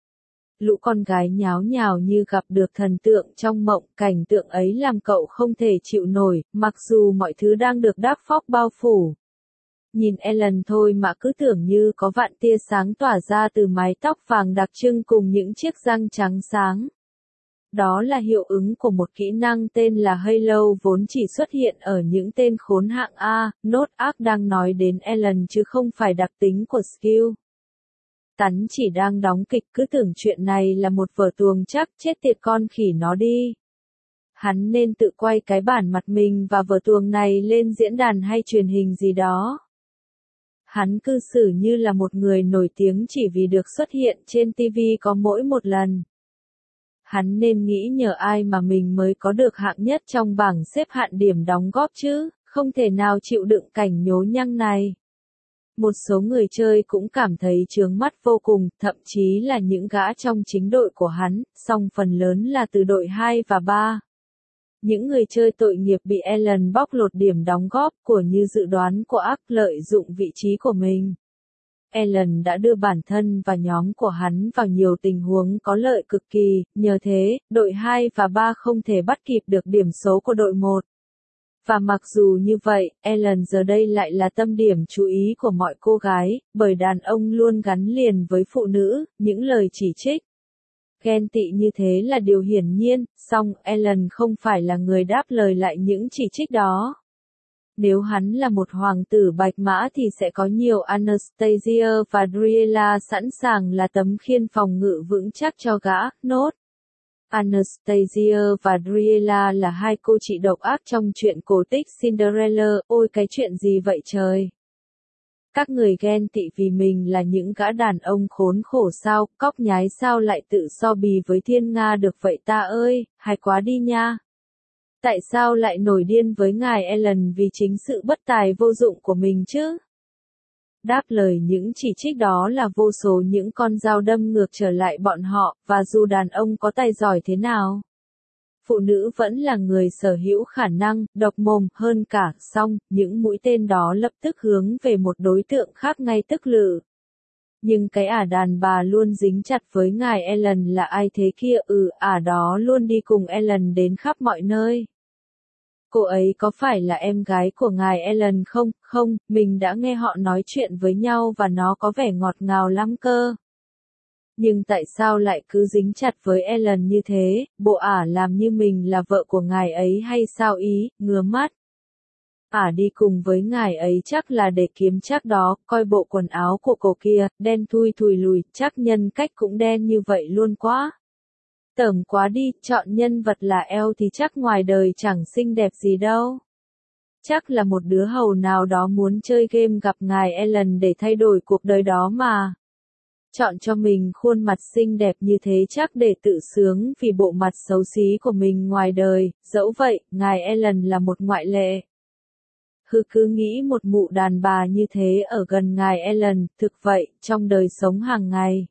Lũ con gái nháo nhào như gặp được thần tượng trong mộng, cảnh tượng ấy làm cậu không thể chịu nổi, mặc dù mọi thứ đang được dark fog bao phủ. Nhìn Ellen thôi mà cứ tưởng như có vạn tia sáng tỏa ra từ mái tóc vàng đặc trưng cùng những chiếc răng trắng sáng. Đó là hiệu ứng của một kỹ năng tên là Halo vốn chỉ xuất hiện ở những tên khốn hạng A. Nốt ác đang nói đến Ellen chứ không phải đặc tính của skill. Tắn chỉ đang đóng kịch, cứ tưởng chuyện này là một vở tuồng chắc, chết tiệt con khỉ nó đi. Hắn nên tự quay cái bản mặt mình và vở tuồng này lên diễn đàn hay truyền hình gì đó. Hắn cư xử như là một người nổi tiếng chỉ vì được xuất hiện trên TV có mỗi một lần. Hắn nên nghĩ nhờ ai mà mình mới có được hạng nhất trong bảng xếp hạng điểm đóng góp chứ, không thể nào chịu đựng cảnh nhố nhăng này. Một số người chơi cũng cảm thấy chướng mắt vô cùng, thậm chí là những gã trong chính đội của hắn, song phần lớn là từ đội 2 và 3. Những người chơi tội nghiệp bị Ellen bóc lột điểm đóng góp của như dự đoán của ác lợi dụng vị trí của mình. Ellen đã đưa bản thân và nhóm của hắn vào nhiều tình huống có lợi cực kỳ, nhờ thế, đội 2 và 3 không thể bắt kịp được điểm số của đội 1. Và mặc dù như vậy, Ellen giờ đây lại là tâm điểm chú ý của mọi cô gái, bởi đàn ông luôn gắn liền với phụ nữ, những lời chỉ trích. Ghen tị như thế là điều hiển nhiên, song Ellen không phải là người đáp lời lại những chỉ trích đó. Nếu hắn là một hoàng tử bạch mã thì sẽ có nhiều Anastasia và Driella sẵn sàng là tấm khiên phòng ngự vững chắc cho gã, nốt. Anastasia và Driella là hai cô chị độc ác trong truyện cổ tích Cinderella, ôi cái chuyện gì vậy trời? Các người ghen tị vì mình là những gã đàn ông khốn khổ sao, cóc nhái sao lại tự so bì với thiên nga được vậy ta ơi, hay quá đi nha. Tại sao lại nổi điên với ngài Ellen vì chính sự bất tài vô dụng của mình chứ? Đáp lời những chỉ trích đó là vô số những con dao đâm ngược trở lại bọn họ, và dù đàn ông có tài giỏi thế nào, phụ nữ vẫn là người sở hữu khả năng, độc mồm hơn cả, song, những mũi tên đó lập tức hướng về một đối tượng khác ngay tức lự. Nhưng cái đàn bà luôn dính chặt với ngài Ellen là ai thế kia? Đó luôn đi cùng Ellen đến khắp mọi nơi. Cô ấy có phải là em gái của ngài Ellen không? Không, mình đã nghe họ nói chuyện với nhau và nó có vẻ ngọt ngào lắm cơ. Nhưng tại sao lại cứ dính chặt với Ellen như thế, bộ làm như mình là vợ của ngài ấy hay sao ý, ngứa mắt. Đi cùng với ngài ấy chắc là để kiếm chắc đó, coi bộ quần áo của cô kia, đen thui thùi lùi, chắc nhân cách cũng đen như vậy luôn quá. Tởm quá đi, chọn nhân vật là eo thì chắc ngoài đời chẳng xinh đẹp gì đâu. Chắc là một đứa hầu nào đó muốn chơi game gặp ngài Ellen để thay đổi cuộc đời đó mà. Chọn cho mình khuôn mặt xinh đẹp như thế chắc để tự sướng vì bộ mặt xấu xí của mình ngoài đời, dẫu vậy, ngài Ellen là một ngoại lệ. Cứ nghĩ một mụ đàn bà như thế ở gần ngài Ellen, thực vậy, trong đời sống hàng ngày.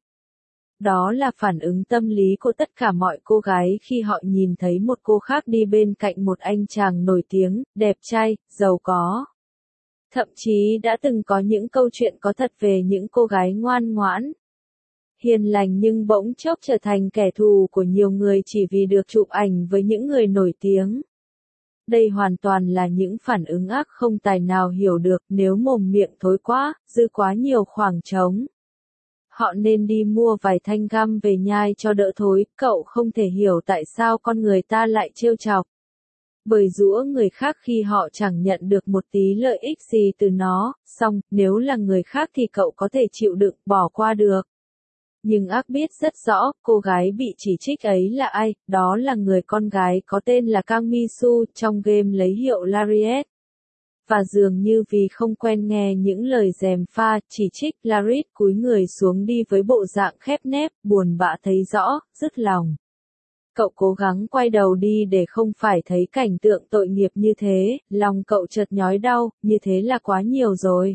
Đó là phản ứng tâm lý của tất cả mọi cô gái khi họ nhìn thấy một cô khác đi bên cạnh một anh chàng nổi tiếng, đẹp trai, giàu có. Thậm chí đã từng có những câu chuyện có thật về những cô gái ngoan ngoãn, hiền lành nhưng bỗng chốc trở thành kẻ thù của nhiều người chỉ vì được chụp ảnh với những người nổi tiếng. Đây hoàn toàn là những phản ứng ác không tài nào hiểu được, nếu mồm miệng thối quá, dư quá nhiều khoảng trống. Họ nên đi mua vài thanh găm về nhai cho đỡ thối, cậu không thể hiểu tại sao con người ta lại trêu chọc. Bởi giũa người khác khi họ chẳng nhận được một tí lợi ích gì từ nó, song, nếu là người khác thì cậu có thể chịu đựng, bỏ qua được. Nhưng ác biết rất rõ, cô gái bị chỉ trích ấy là ai, đó là người con gái có tên là Kang Mi-su trong game lấy hiệu Lariat. Và dường như vì không quen nghe những lời gièm pha, chỉ trích, Larit cúi người xuống đi với bộ dạng khép nép, buồn bã thấy rõ, dứt lòng. Cậu cố gắng quay đầu đi để không phải thấy cảnh tượng tội nghiệp như thế, lòng cậu chợt nhói đau, như thế là quá nhiều rồi.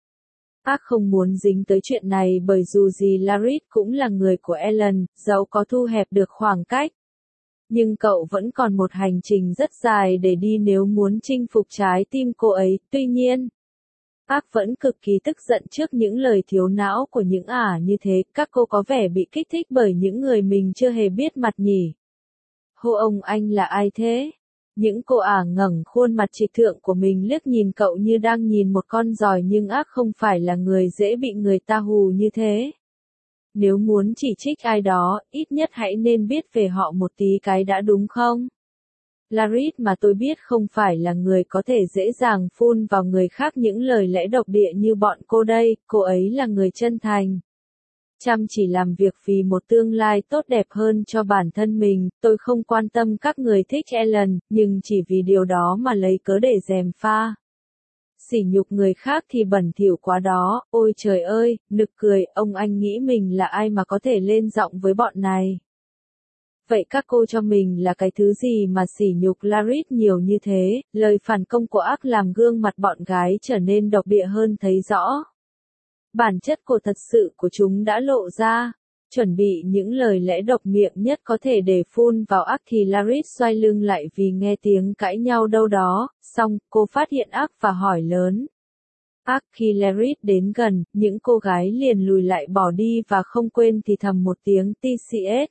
Không muốn dính tới chuyện này bởi dù gì Larit cũng là người của Ellen, dẫu có thu hẹp được khoảng cách. Nhưng cậu vẫn còn một hành trình rất dài để đi nếu muốn chinh phục trái tim cô ấy, tuy nhiên. Vẫn cực kỳ tức giận trước những lời thiếu não của những như thế, các cô có vẻ bị kích thích bởi những người mình chưa hề biết mặt nhỉ. Hô ông anh là ai thế? Những cô ngẩng khuôn mặt trịch thượng của mình liếc nhìn cậu như đang nhìn một con giòi nhưng không phải là người dễ bị người ta hù như thế. Nếu muốn chỉ trích ai đó, ít nhất hãy nên biết về họ một tí cái đã đúng không? Larit mà tôi biết không phải là người có thể dễ dàng phun vào người khác những lời lẽ độc địa như bọn cô đây, cô ấy là người chân thành. Chăm chỉ làm việc vì một tương lai tốt đẹp hơn cho bản thân mình, tôi không quan tâm các người thích Ellen, nhưng chỉ vì điều đó mà lấy cớ để gièm pha. Sỉ nhục người khác thì bẩn thỉu quá đó, ôi trời ơi, nực cười, ông anh nghĩ mình là ai mà có thể lên giọng với bọn này. Vậy các cô cho mình là cái thứ gì mà sỉ nhục Larit nhiều như thế, lời phản công của làm gương mặt bọn gái trở nên độc địa hơn thấy rõ. Bản chất của thật sự của chúng đã lộ ra. Chuẩn bị những lời lẽ độc miệng nhất có thể để phun vào thì Larit xoay lưng lại vì nghe tiếng cãi nhau đâu đó, xong, cô phát hiện và hỏi lớn. Khi Larry đến gần, những cô gái liền lùi lại bỏ đi và không quên thì thầm một tiếng TCS.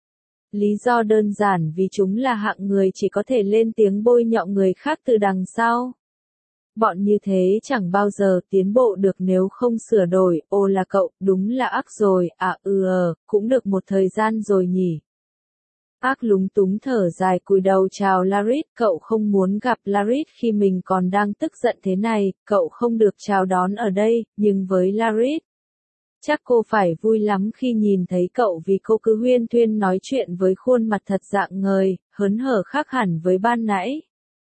Lý do đơn giản vì chúng là hạng người chỉ có thể lên tiếng bôi nhọ người khác từ đằng sau. Bọn như thế chẳng bao giờ tiến bộ được nếu không sửa đổi. Ồ là cậu, đúng là ác rồi, cũng được một thời gian rồi nhỉ. Ác lúng túng thở dài cúi đầu chào Larry, cậu không muốn gặp Larry khi mình còn đang tức giận thế này, cậu không được chào đón ở đây, nhưng với Larry, chắc cô phải vui lắm khi nhìn thấy cậu vì cô cứ huyên thuyên nói chuyện với khuôn mặt thật rạng ngời, hớn hở khác hẳn với ban nãy.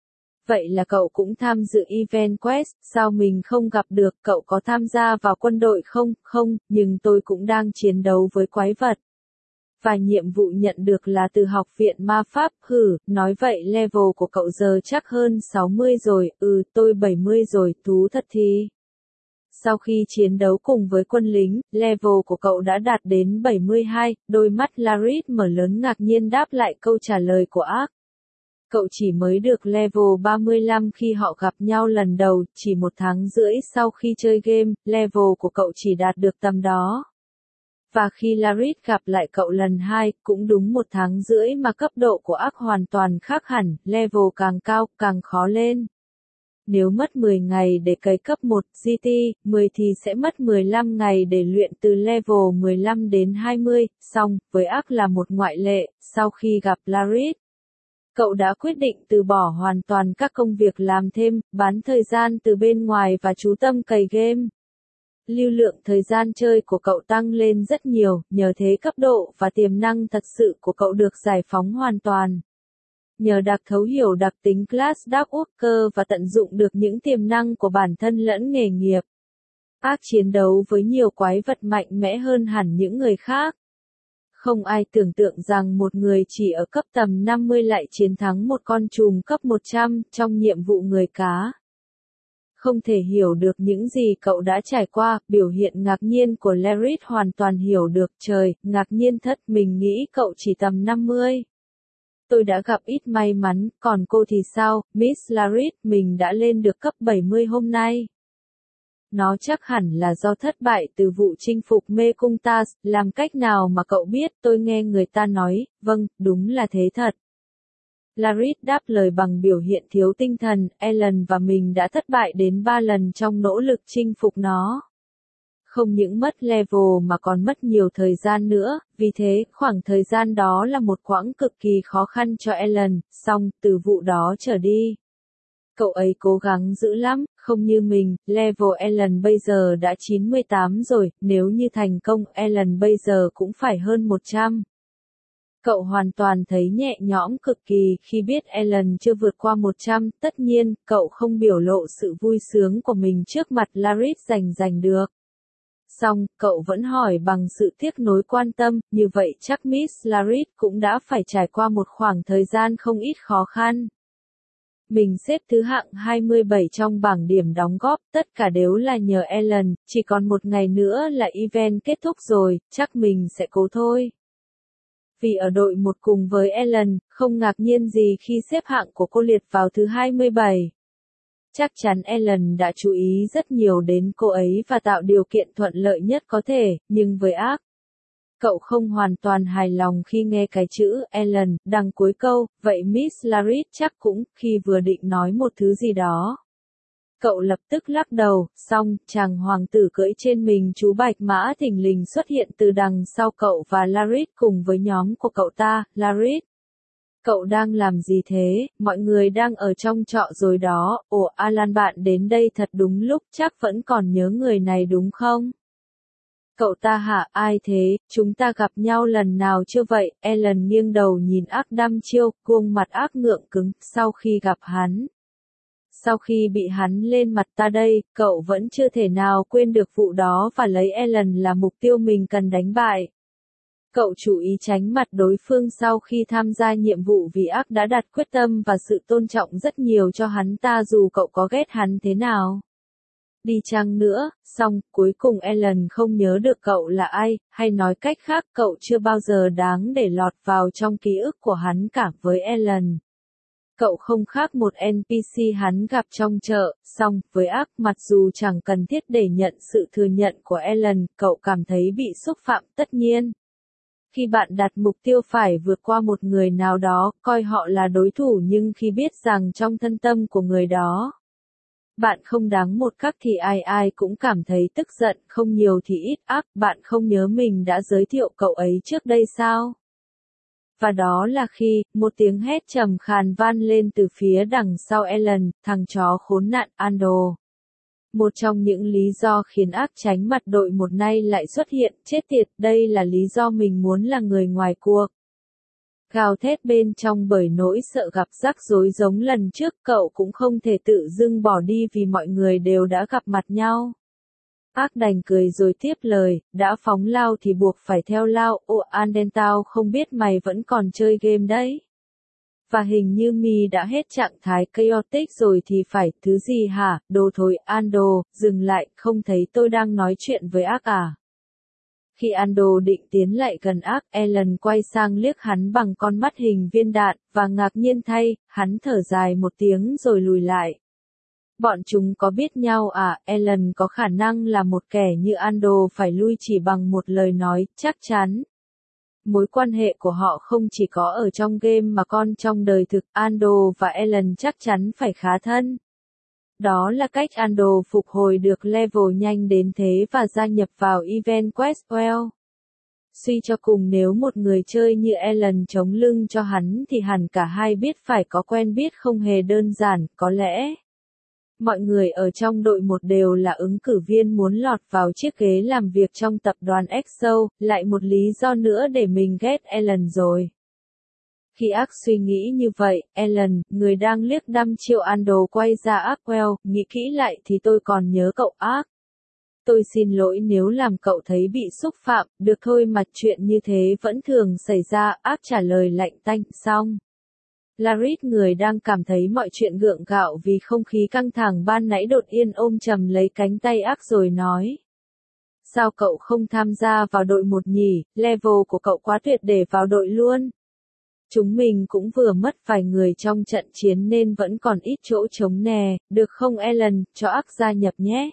Vậy là cậu cũng tham dự event quest, sao mình không gặp được, cậu có tham gia vào quân đội không? Không, nhưng tôi cũng đang chiến đấu với quái vật. Và nhiệm vụ nhận được là từ học viện ma pháp, nói vậy level của cậu giờ chắc hơn 60 rồi, tôi 70 rồi, thú thật thì. Sau khi chiến đấu cùng với quân lính, level của cậu đã đạt đến 72, đôi mắt Larry mở lớn ngạc nhiên đáp lại câu trả lời của Ark. Cậu chỉ mới được level 35 khi họ gặp nhau lần đầu, chỉ 1 tháng rưỡi sau khi chơi game, level của cậu chỉ đạt được tầm đó. Và khi Larry gặp lại cậu lần 2, cũng đúng 1 tháng rưỡi mà cấp độ của Ark hoàn toàn khác hẳn, level càng cao, càng khó lên. Nếu mất 10 ngày để cày cấp 1 GT, 10 thì sẽ mất 15 ngày để luyện từ level 15 đến 20, song, với Ark là một ngoại lệ, sau khi gặp Larry, cậu đã quyết định từ bỏ hoàn toàn các công việc làm thêm, bán thời gian từ bên ngoài và chú tâm cày game. Lưu lượng thời gian chơi của cậu tăng lên rất nhiều, nhờ thế cấp độ và tiềm năng thật sự của cậu được giải phóng hoàn toàn. Nhờ thấu hiểu đặc tính class Dark Worker và tận dụng được những tiềm năng của bản thân lẫn nghề nghiệp. Ark chiến đấu với nhiều quái vật mạnh mẽ hơn hẳn những người khác. Không ai tưởng tượng rằng một người chỉ ở cấp tầm 50 lại chiến thắng một con trùm cấp 100 trong nhiệm vụ người cá. Không thể hiểu được những gì cậu đã trải qua, biểu hiện ngạc nhiên của Larry hoàn toàn hiểu được, trời, ngạc nhiên thật, mình nghĩ cậu chỉ tầm 50. Tôi đã gặp ít may mắn, còn cô thì sao, Miss Larry, mình đã lên được cấp 70 hôm nay. Nó chắc hẳn là do thất bại từ vụ chinh phục mê cung Tas, làm cách nào mà cậu biết, tôi nghe người ta nói, vâng, đúng là thế thật. Larry đáp lời bằng biểu hiện thiếu tinh thần, Ellen và mình đã thất bại đến 3 lần trong nỗ lực chinh phục nó. Không những mất level mà còn mất nhiều thời gian nữa, vì thế, khoảng thời gian đó là một quãng cực kỳ khó khăn cho Ellen, song, từ vụ đó trở đi. Cậu ấy cố gắng dữ lắm, không như mình, level Ellen bây giờ đã 98 rồi, nếu như thành công, Ellen bây giờ cũng phải hơn 100. Cậu hoàn toàn thấy nhẹ nhõm cực kỳ khi biết Ellen chưa vượt qua 100, tất nhiên, cậu không biểu lộ sự vui sướng của mình trước mặt Larry giành được. Song, cậu vẫn hỏi bằng sự tiếc nối quan tâm, như vậy chắc Miss Larry cũng đã phải trải qua một khoảng thời gian không ít khó khăn. Mình xếp thứ hạng 27 trong bảng điểm đóng góp, tất cả đều là nhờ Ellen, chỉ còn 1 ngày nữa là event kết thúc rồi, chắc mình sẽ cố thôi. Vì ở đội 1 cùng với Ellen, không ngạc nhiên gì khi xếp hạng của cô liệt vào thứ 27. Chắc chắn Ellen đã chú ý rất nhiều đến cô ấy và tạo điều kiện thuận lợi nhất có thể, nhưng với Ark, cậu không hoàn toàn hài lòng khi nghe cái chữ Ellen đằng cuối câu, vậy Miss Larry chắc cũng, khi vừa định nói một thứ gì đó. Cậu lập tức lắc đầu, xong, chàng hoàng tử cưỡi trên mình chú Bạch Mã thình lình xuất hiện từ đằng sau cậu và Larry cùng với nhóm của cậu ta, Larry. Cậu đang làm gì thế, mọi người đang ở trong trọ rồi đó, ồ Alan bạn đến đây thật đúng lúc, chắc vẫn còn nhớ người này đúng không? Cậu ta hả, ai thế, chúng ta gặp nhau lần nào chưa vậy, Ellen nghiêng đầu nhìn Ark đăm chiêu, khuôn mặt Ark ngượng cứng, sau khi gặp hắn. Sau khi bị hắn lên mặt ta đây, cậu vẫn chưa thể nào quên được vụ đó và lấy Ellen là mục tiêu mình cần đánh bại. Cậu chú ý tránh mặt đối phương sau khi tham gia nhiệm vụ vì Ark đã đặt quyết tâm và sự tôn trọng rất nhiều cho hắn ta dù cậu có ghét hắn thế nào. Đi chăng nữa, song, cuối cùng Ellen không nhớ được cậu là ai, hay nói cách khác cậu chưa bao giờ đáng để lọt vào trong ký ức của hắn cả với Ellen. Cậu không khác một NPC hắn gặp trong chợ, song, với ác mặc dù chẳng cần thiết để nhận sự thừa nhận của Ellen, cậu cảm thấy bị xúc phạm tất nhiên. Khi bạn đặt mục tiêu phải vượt qua một người nào đó, coi họ là đối thủ nhưng khi biết rằng trong thân tâm của người đó, bạn không đáng một khắc thì ai ai cũng cảm thấy tức giận, không nhiều thì ít ác, bạn không nhớ mình đã giới thiệu cậu ấy trước đây sao? Và đó là khi, một tiếng hét trầm khàn vang lên từ phía đằng sau Ellen, thằng chó khốn nạn Ando. Một trong những lý do khiến ác tránh mặt đội một nay lại xuất hiện, chết tiệt, đây là lý do mình muốn là người ngoài cuộc. Gào thét bên trong bởi nỗi sợ gặp rắc rối giống lần trước, cậu cũng không thể tự dưng bỏ đi vì mọi người đều đã gặp mặt nhau. Ác đành cười rồi tiếp lời, đã phóng lao thì buộc phải theo lao, ô Anden tao không biết mày vẫn còn chơi game đấy. Và hình như mi đã hết trạng thái chaotic rồi thì phải, thứ gì hả, đồ thối, Ando, dừng lại, không thấy tôi đang nói chuyện với ác à. Khi Ando định tiến lại gần ác, Ellen quay sang liếc hắn bằng con mắt hình viên đạn, và ngạc nhiên thay, hắn thở dài một tiếng rồi lùi lại. Bọn chúng có biết nhau à, Ellen có khả năng là một kẻ như Ando phải lui chỉ bằng một lời nói, chắc chắn. Mối quan hệ của họ không chỉ có ở trong game mà còn trong đời thực, Ando và Ellen chắc chắn phải khá thân. Đó là cách Ando phục hồi được level nhanh đến thế và gia nhập vào Event Quest Well. Suy cho cùng nếu một người chơi như Ellen chống lưng cho hắn thì hẳn cả hai biết phải có quen biết không hề đơn giản, có lẽ. Mọi người ở trong đội một đều là ứng cử viên muốn lọt vào chiếc ghế làm việc trong tập đoàn EXO, lại một lý do nữa để mình ghét Ellen rồi. Khi ác suy nghĩ như vậy, Ellen, người đang liếc đăm chiêu Ando quay ra ác well, nghĩ kỹ lại thì tôi còn nhớ cậu ác. Tôi xin lỗi nếu làm cậu thấy bị xúc phạm, được thôi mà chuyện như thế vẫn thường xảy ra, ác trả lời lạnh tanh, xong. Larit người đang cảm thấy mọi chuyện gượng gạo vì không khí căng thẳng ban nãy đột yên ôm chầm lấy cánh tay ác rồi nói. Sao cậu không tham gia vào đội một nhỉ, level của cậu quá tuyệt để vào đội luôn. Chúng mình cũng vừa mất vài người trong trận chiến nên vẫn còn ít chỗ trống nè, được không Ellen, cho ác gia nhập nhé.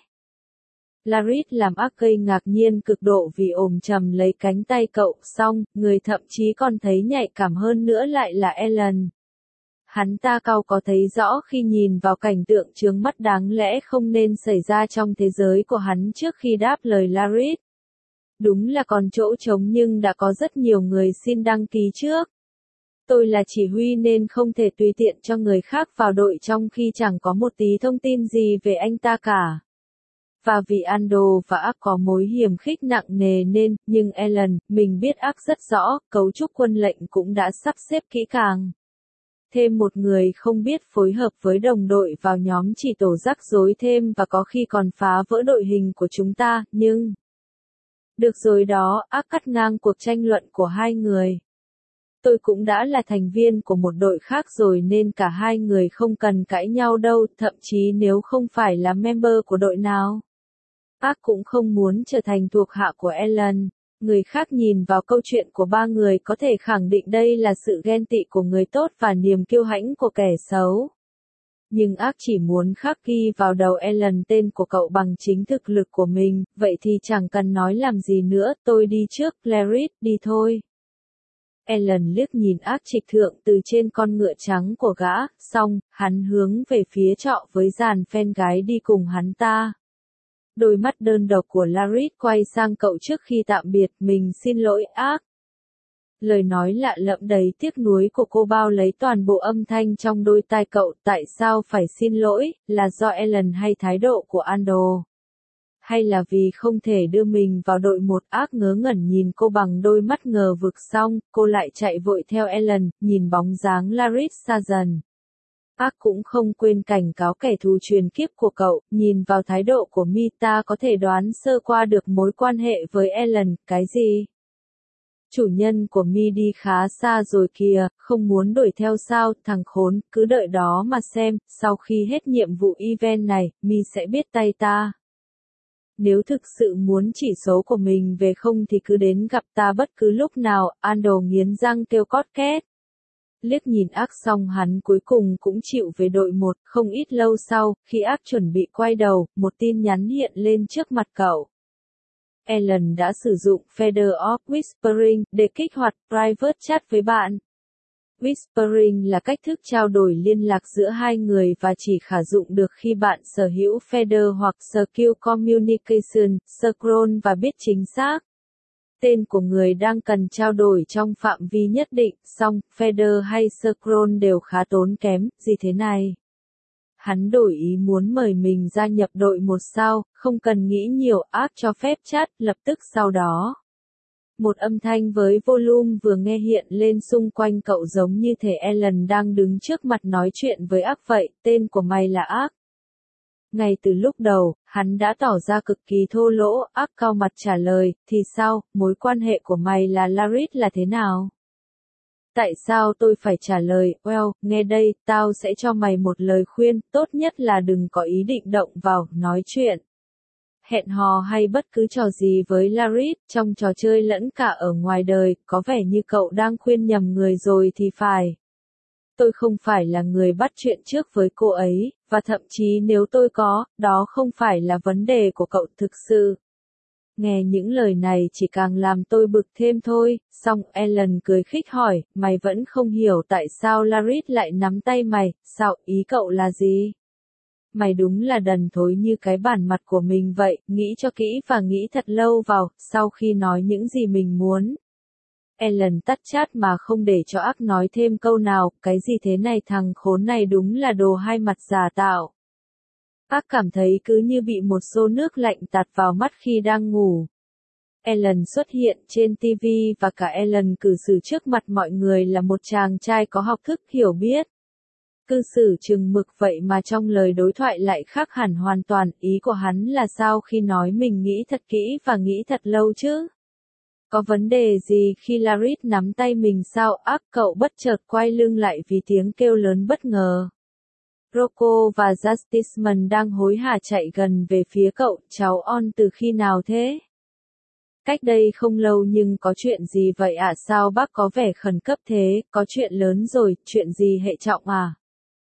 Larit làm ác gây ngạc nhiên cực độ vì ôm chầm lấy cánh tay cậu, xong, người thậm chí còn thấy nhạy cảm hơn nữa lại là Ellen. Hắn ta cau có thấy rõ khi nhìn vào cảnh tượng chướng mắt đáng lẽ không nên xảy ra trong thế giới của hắn trước khi đáp lời Larit. Đúng là còn chỗ trống nhưng đã có rất nhiều người xin đăng ký trước. Tôi là chỉ huy nên không thể tùy tiện cho người khác vào đội trong khi chẳng có một tí thông tin gì về anh ta cả. Và vì Ando và ác có mối hiềm khích nặng nề nên, nhưng Ellen, mình biết ác rất rõ, cấu trúc quân lệnh cũng đã sắp xếp kỹ càng. Thêm một người không biết phối hợp với đồng đội vào nhóm chỉ tổ rắc rối thêm và có khi còn phá vỡ đội hình của chúng ta, nhưng... Được rồi đó, ác cắt ngang cuộc tranh luận của hai người. Tôi cũng đã là thành viên của một đội khác rồi nên cả hai người không cần cãi nhau đâu, thậm chí nếu không phải là member của đội nào. Ác cũng không muốn trở thành thuộc hạ của Ellen. Người khác nhìn vào câu chuyện của ba người có thể khẳng định đây là sự ghen tị của người tốt và niềm kiêu hãnh của kẻ xấu. Nhưng ác chỉ muốn khắc ghi vào đầu Ellen tên của cậu bằng chính thực lực của mình, vậy thì chẳng cần nói làm gì nữa, tôi đi trước, Larit, đi thôi. Ellen liếc nhìn ác trịch thượng từ trên con ngựa trắng của gã, xong, hắn hướng về phía trọ với dàn fan gái đi cùng hắn ta. Đôi mắt đơn độc của Larit quay sang cậu trước khi tạm biệt, mình xin lỗi ác. Lời nói lạ lẫm đầy tiếc nuối của cô bao lấy toàn bộ âm thanh trong đôi tai cậu, tại sao phải xin lỗi, là do Ellen hay thái độ của Ando? Hay là vì không thể đưa mình vào đội một, ác ngớ ngẩn nhìn cô bằng đôi mắt ngờ vực xong, cô lại chạy vội theo Ellen, nhìn bóng dáng Larit xa dần. Ác cũng không quên cảnh cáo kẻ thù truyền kiếp của cậu, nhìn vào thái độ của Mita có thể đoán sơ qua được mối quan hệ với Ellen, cái gì? Chủ nhân của Mi đi khá xa rồi kìa, không muốn đuổi theo sao, thằng khốn, cứ đợi đó mà xem, sau khi hết nhiệm vụ event này, Mi sẽ biết tay ta. Nếu thực sự muốn chỉ số của mình về không thì cứ đến gặp ta bất cứ lúc nào, Ando nghiến răng kêu cót két. Liếc nhìn Ark xong hắn cuối cùng cũng chịu về đội 1, không ít lâu sau, khi Ark chuẩn bị quay đầu, một tin nhắn hiện lên trước mặt cậu. Alan đã sử dụng Feather of Whispering để kích hoạt private chat với bạn. Whispering là cách thức trao đổi liên lạc giữa hai người và chỉ khả dụng được khi bạn sở hữu Feather hoặc Secure Communication, Scroll và biết chính xác tên của người đang cần trao đổi trong phạm vi nhất định, song Feather hay Scroll đều khá tốn kém, gì thế này? Hắn đổi ý muốn mời mình gia nhập đội 1 sao, không cần nghĩ nhiều, Ark cho phép chat, lập tức sau đó. Một âm thanh với volume vừa nghe hiện lên xung quanh cậu giống như thể Alan đang đứng trước mặt nói chuyện với Ark vậy, tên của mày là Ark. Ngay từ lúc đầu, hắn đã tỏ ra cực kỳ thô lỗ, Ark cau mặt trả lời, thì sao, mối quan hệ của mày là Larit là thế nào? Tại sao tôi phải trả lời, well, nghe đây, tao sẽ cho mày một lời khuyên, tốt nhất là đừng có ý định động vào, nói chuyện. Hẹn hò hay bất cứ trò gì với Larit, trong trò chơi lẫn cả ở ngoài đời, có vẻ như cậu đang khuyên nhầm người rồi thì phải. Tôi không phải là người bắt chuyện trước với cô ấy, và thậm chí nếu tôi có, đó không phải là vấn đề của cậu thực sự. Nghe những lời này chỉ càng làm tôi bực thêm thôi, xong Alan cười khích hỏi, mày vẫn không hiểu tại sao Larit lại nắm tay mày, sao, ý cậu là gì? Mày đúng là đần thối như cái bản mặt của mình vậy, nghĩ cho kỹ và nghĩ thật lâu vào, sau khi nói những gì mình muốn. Alan tắt chat mà không để cho Ark nói thêm câu nào, cái gì thế này thằng khốn này đúng là đồ hai mặt giả tạo. Ark cảm thấy cứ như bị một xô nước lạnh tạt vào mắt khi đang ngủ. Alan xuất hiện trên TV và cả Alan cư xử trước mặt mọi người là một chàng trai có học thức hiểu biết. Cư xử chừng mực vậy mà trong lời đối thoại lại khác hẳn hoàn toàn, ý của hắn là sao khi nói mình nghĩ thật kỹ và nghĩ thật lâu chứ? Có vấn đề gì khi Larit nắm tay mình sao? Ark cậu bất chợt quay lưng lại vì tiếng kêu lớn bất ngờ. Rocco và Justiceman đang hối hả chạy gần về phía cậu, cháu On từ khi nào thế? Cách đây không lâu nhưng có chuyện gì vậy ạ? Sao bác có vẻ khẩn cấp thế, có chuyện lớn rồi, chuyện gì hệ trọng à?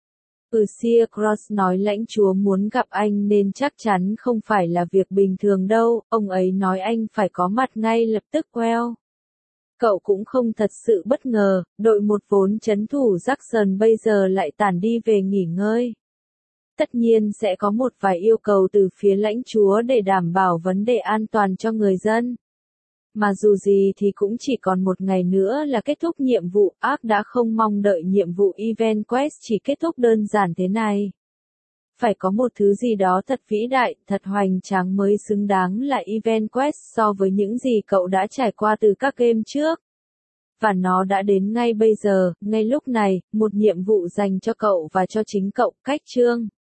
Sir Cross nói lãnh chúa muốn gặp anh nên chắc chắn không phải là việc bình thường đâu, ông ấy nói anh phải có mặt ngay lập tức well. Cậu cũng không thật sự bất ngờ, đội 1 vốn trấn thủ Jackson bây giờ lại tản đi về nghỉ ngơi. Tất nhiên sẽ có một vài yêu cầu từ phía lãnh chúa để đảm bảo vấn đề an toàn cho người dân. Mà dù gì thì cũng chỉ còn một ngày nữa là kết thúc nhiệm vụ, Ark đã không mong đợi nhiệm vụ Event Quest chỉ kết thúc đơn giản thế này. Phải có một thứ gì đó thật vĩ đại, thật hoành tráng mới xứng đáng là Event Quest so với những gì cậu đã trải qua từ các game trước. Và nó đã đến ngay bây giờ, ngay lúc này, một nhiệm vụ dành cho cậu và cho chính cậu, cách chương.